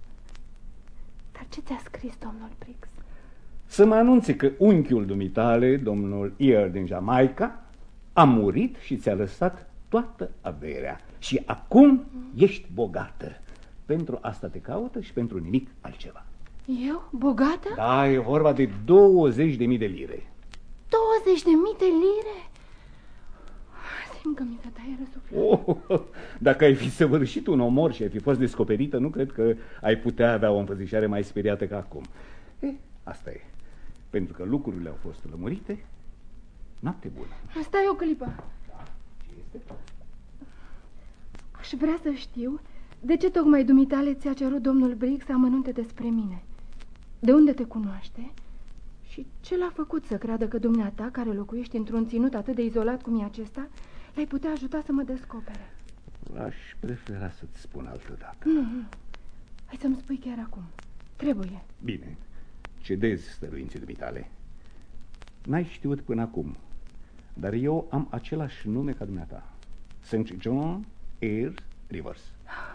B: ce ți-a scris domnul Briggs?
O: Să mă anunțe că unchiul dumitale, domnul Eyre din Jamaica, a murit și ți-a lăsat toată averea. Și acum ești bogată. Pentru asta te caută și pentru nimic altceva.
B: Eu? Bogată?
O: Da, e vorba de 20.000 de lire.
B: 20.000 de lire? Simt că mi se taie răsuflarea.
O: Dacă ai fi săvârșit un omor și ai fi fost descoperită, nu cred că ai putea avea o înfățișare mai speriată ca acum. Asta e. Pentru că lucrurile au fost lămurite, noapte bună.
B: Stai o clipă.
O: Da, ce este?
B: Aș vrea să știu de ce tocmai dumitale ți-a cerut domnul Briggs amănunte despre mine. De unde te cunoaște? Și ce l-a făcut să creadă că dumneata, care locuiești într-un ținut atât de izolat cum e acesta, l-ai putea ajuta să mă descopere?
O: Aș prefera să-ți spun altădată.
B: Nu. Hai să-mi spui chiar acum. Trebuie.
O: Bine, cedez stăruinții dumitale. N-ai știut până acum, dar eu am același nume ca dumneata. St. John Eyre Rivers.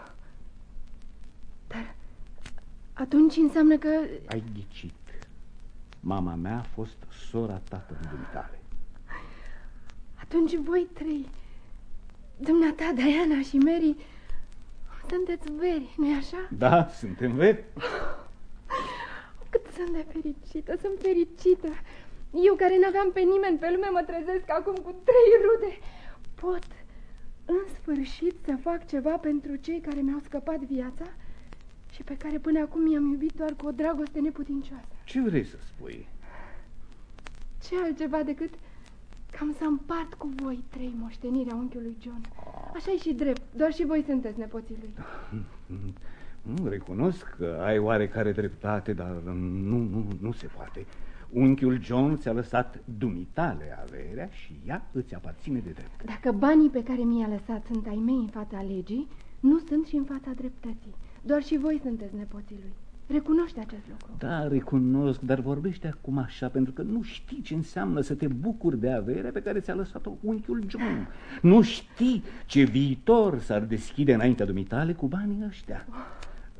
B: Dar atunci înseamnă că...
O: Ai ghicit. Mama mea a fost sora tatălui dumitale.
B: Atunci voi trei, dumneata, Diana și Mary, sunteți veri, nu-i așa?
O: Da, suntem veri.
B: Cât sunt de fericită, sunt fericită. Eu care n-aveam pe nimeni pe lume mă trezesc acum cu 3 rude. Pot în sfârșit să fac ceva pentru cei care mi-au scăpat viața și pe care până acum i-am iubit doar cu o dragoste neputincioasă.
O: Ce vrei să spui?
B: Ce altceva decât că am să împart cu voi 3 moștenirea unchiului John. Așa-i și drept, doar și voi sunteți nepoții lui.
O: Recunosc că ai oarecare dreptate, dar nu se poate. Unchiul John ți-a lăsat dumitale averea și ea îți aparține de drept.
B: Dacă banii pe care mi-i-a lăsat sunt ai mei în fața legii, nu sunt și în fața dreptății. Doar și voi sunteți nepoții lui. Recunoște acest lucru.
O: Da, recunosc, dar vorbește acum așa pentru că nu știi ce înseamnă să te bucuri de averea pe care ți-a lăsat-o unchiul John. Nu știi ce viitor s-ar deschide înaintea dumitale cu banii ăștia.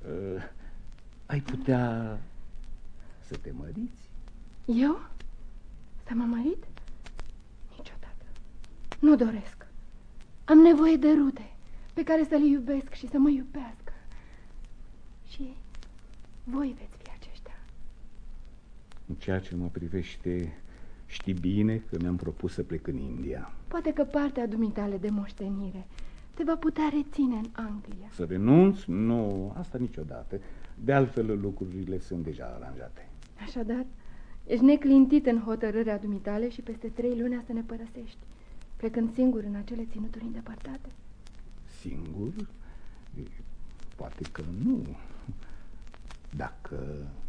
O: ai putea să te măriți?
B: Eu? Să mă mărit? Niciodată. Nu doresc. Am nevoie de rude pe care să le iubesc și să mă iubească. Și voi veți fi aceștia.
O: În ceea ce mă privește, știi bine că mi-am propus să plec în India.
B: Poate că partea dumitale de moștenire te va putea reține în Anglia.
O: Să renunț? Nu, asta niciodată. De altfel, lucrurile sunt deja aranjate.
B: Așadar, ești neclintit în hotărârea dumitale și peste 3 luni să ne părăsești, plecând singur în acele ținuturi îndepărtate.
O: Singur? Poate că nu. Dacă...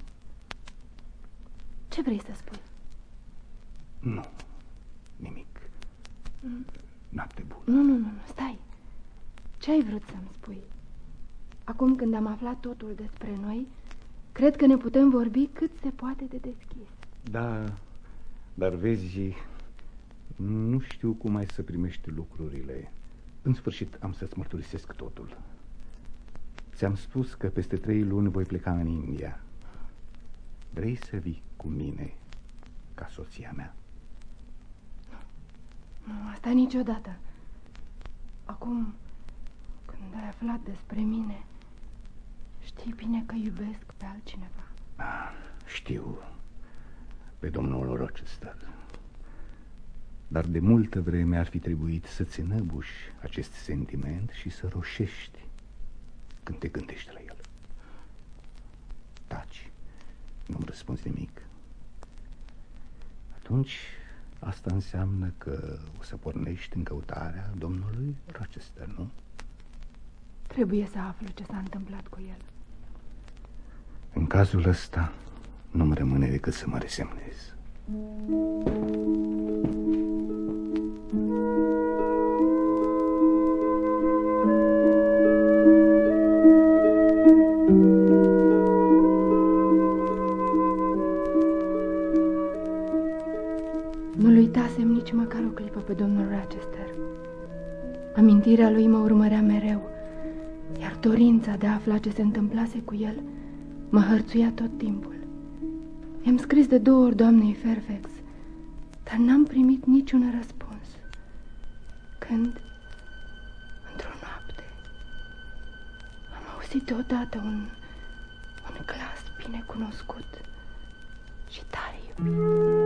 B: Ce vrei să spui?
O: Nu, nimic. Noapte bună.
B: Nu, stai. Ce ai vrut să-mi spui? Acum când am aflat totul despre noi, cred că ne putem vorbi cât se poate de deschis.
O: Da, dar vezi, nu știu cum ai să primești lucrurile. În sfârșit am să-ți mărturisesc totul. Ți-am spus că peste 3 luni voi pleca în India. Vrei să vii cu mine ca soția mea?
B: Nu, asta niciodată. Acum, când ai aflat despre mine, știi bine că iubesc pe altcineva.
O: Știu, pe domnul Rochester. Dar de multă vreme ar fi trebuit să-ți înăbuși acest sentiment și să roșești când te gândești la el. Taci, nu-mi răspunzi nimic. Atunci, asta înseamnă că o să pornești în căutarea domnului Rochester, nu?
B: Trebuie să aflu ce s-a întâmplat cu el.
O: În cazul ăsta, nu-mi rămâne decât să mă resemnez.
B: Nu-l uitasem nici măcar o clipă pe domnul Rochester. Amintirea lui mă urmărea mereu, iar dorința de a afla ce se întâmplase cu el mă hărțuia tot timpul. I-am scris de 2 ori doamnei Fairfax, dar n-am primit niciun răspuns. Când, într-o noapte, am auzit deodată un glas bine cunoscut și tare iubit.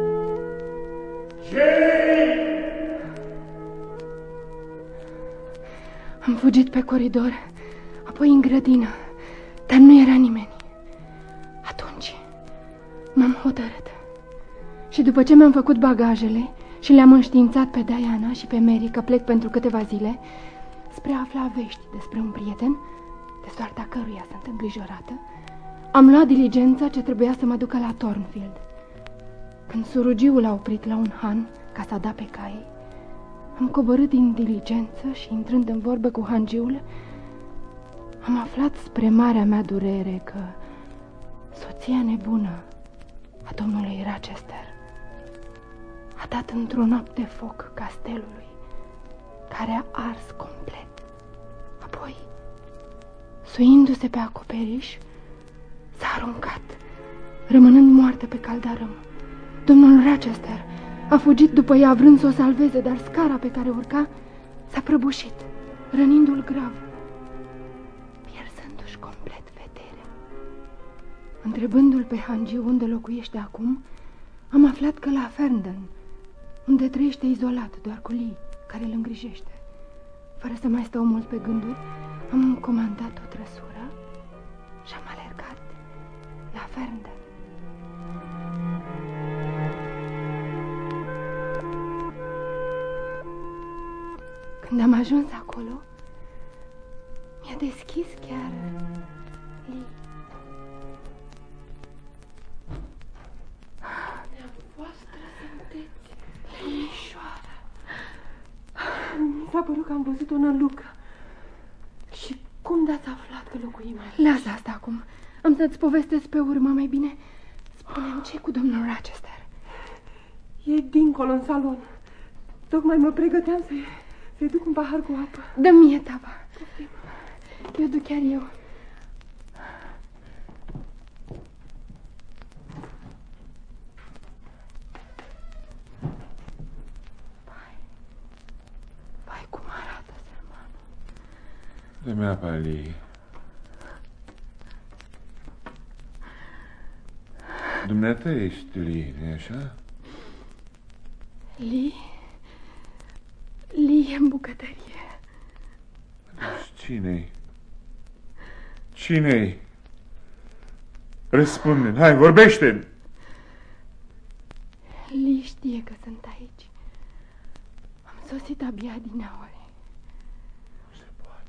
B: Am fugit pe coridor, apoi în grădină, dar nu era nimeni. Atunci m-am hotărât și după ce mi-am făcut bagajele și le-am înștiințat pe Diana și pe Mary că plec pentru câteva zile, spre a afla vești despre un prieten, de soarta căruia sunt îngrijorată, am luat diligența ce trebuia să mă ducă la Thornfield. Când surugiul a oprit la un han ca să da pe cai, am coborât din diligență și, intrând în vorbă cu hangiul, am aflat spre marea mea durere că soția nebună a domnului Rochester a dat într-o noapte foc castelului, care a ars complet. Apoi, suindu-se pe acoperiș, s-a aruncat, rămânând moartă pe caldarâm. Domnul Rochester a fugit după ea, vrând să o salveze, dar scara pe care urca s-a prăbușit, rănindu-l grav, pierzându-și complet vederea. Întrebându-l pe hangiu unde locuiește acum, am aflat că la Ferndon, unde trăiește izolat, doar cu Lee, care îl îngrijește. Fără să mai stau mult pe gânduri, am comandat o trăsură și am alergat la Ferndon. Când am ajuns acolo, mi-a deschis chiar Lee.
C: Dumneavoastră sunteți domnișoara. Mi s-a părut că am văzut o nălucă. Și cum de-ați aflat că locuim aici?
B: Lasă asta acum. Am să-ți povestesc pe urmă, mai bine. Spune-mi ce cu domnul Rochester.
C: E dincolo în salon. Tocmai mă pregăteam să-i duc un pahar cu apă.
B: Dă-mi mie tava. Eu duc chiar eu.
G: Dă-mi apa, Lee. Dumneata ești Lee, nu-i așa?
B: Lee e în bucătărie.
G: Deci cine-i? Cine-i? Răspunde-mi, hai, vorbește-mi!
B: Lee știe că sunt aici. Am sosit abia dineauri.
G: Nu se poate.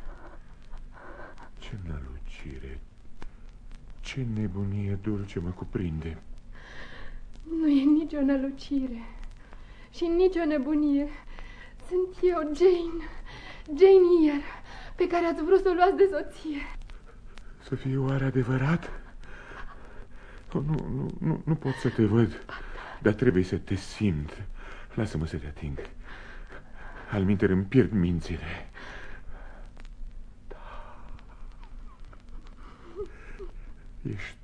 G: Ce nălucire, ce nebunie dulce mă cuprinde.
B: Nu e nicio nălucire și nicio nebunie. Sunt eu, Jane Eyre, pe care ați vrut să o luați de soție.
G: Să fie oare adevărat? Oh, nu pot să te văd, dar trebuie să te simt. Lasă-mă să te ating. Alminteri îmi pierd mințile. Da. Ești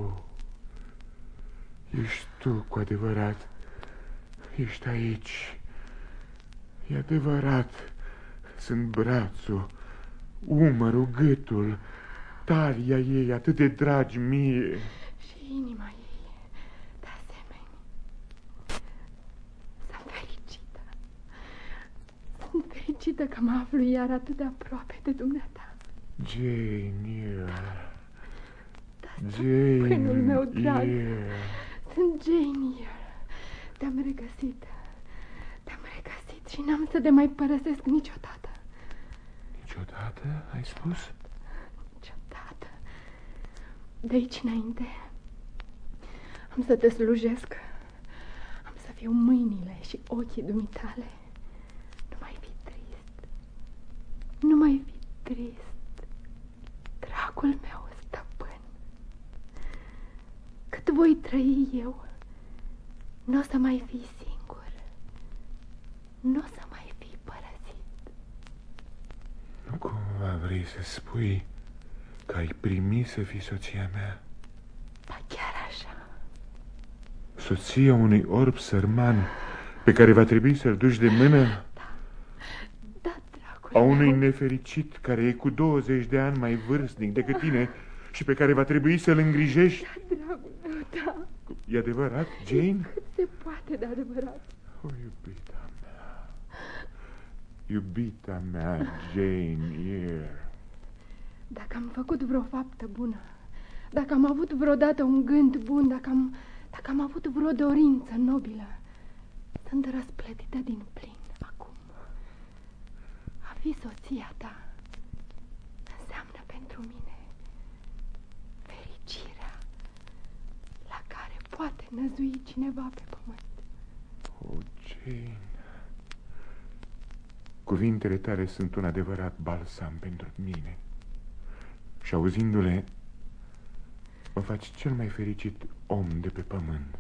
G: tu cu adevărat. Ești aici. E adevărat. Sunt brațul, umărul, gâtul, talia ei atât de dragi mie.
B: Și inima ei, de asemenea. Sunt fericită. Sunt fericită că mă aflu iar atât de aproape de dumneata.
G: Jane Eyre.
B: Stăpânul meu drag.
G: Eyre.
B: Sunt Jane Eyre. Te-am regăsit. Te-am regăsit și n-am să te mai părăsesc niciodată.
G: Niciodată, ai spus?
B: Niciodată. De aici înainte am să te slujesc. Am să fiu mâinile și ochii dumitale. Nu mai fi trist. Nu mai fi trist. Dragul meu stăpân. Cât voi trăi eu, n-o să mai fii singur. Nu o să mai fii părăsit.
G: Nu cumva vrei să spui că ai primit să fii soția mea?
B: Da, chiar așa.
G: Soția unui orb sărman pe care va trebui să-l duci de mână?
B: Da, dragul
G: A unui
B: meu.
G: nefericit care e cu 20 de ani mai vârstnic decât tine și pe care va trebui să-l îngrijești?
B: Da, dragul meu, da.
G: E adevărat, Jane?
B: Cât se poate de adevărat.
G: O, iubita mea. Iubita mea, Jane Eyre.
B: Dacă am făcut vreo faptă bună, dacă am avut vreodată un gând bun, dacă am avut vreo dorință nobilă, sunt răsplătită din plin acum. A fi soția ta înseamnă pentru mine fericirea la care poate năzui cineva pe pământ.
G: O, Jane, cuvintele tale sunt un adevărat balsam pentru mine. Și auzindu-le, mă faci cel mai fericit om de pe pământ.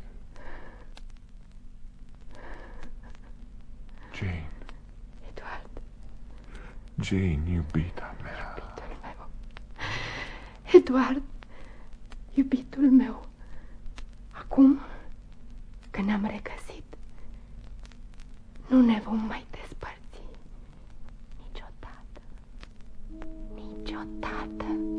G: Jane.
B: Eduard.
G: Jane, iubita mea.
B: Iubitul meu. Eduard, iubitul meu. Acum, când ne-am regăsit, nu ne vom mai despărți niciodată. Niciodată.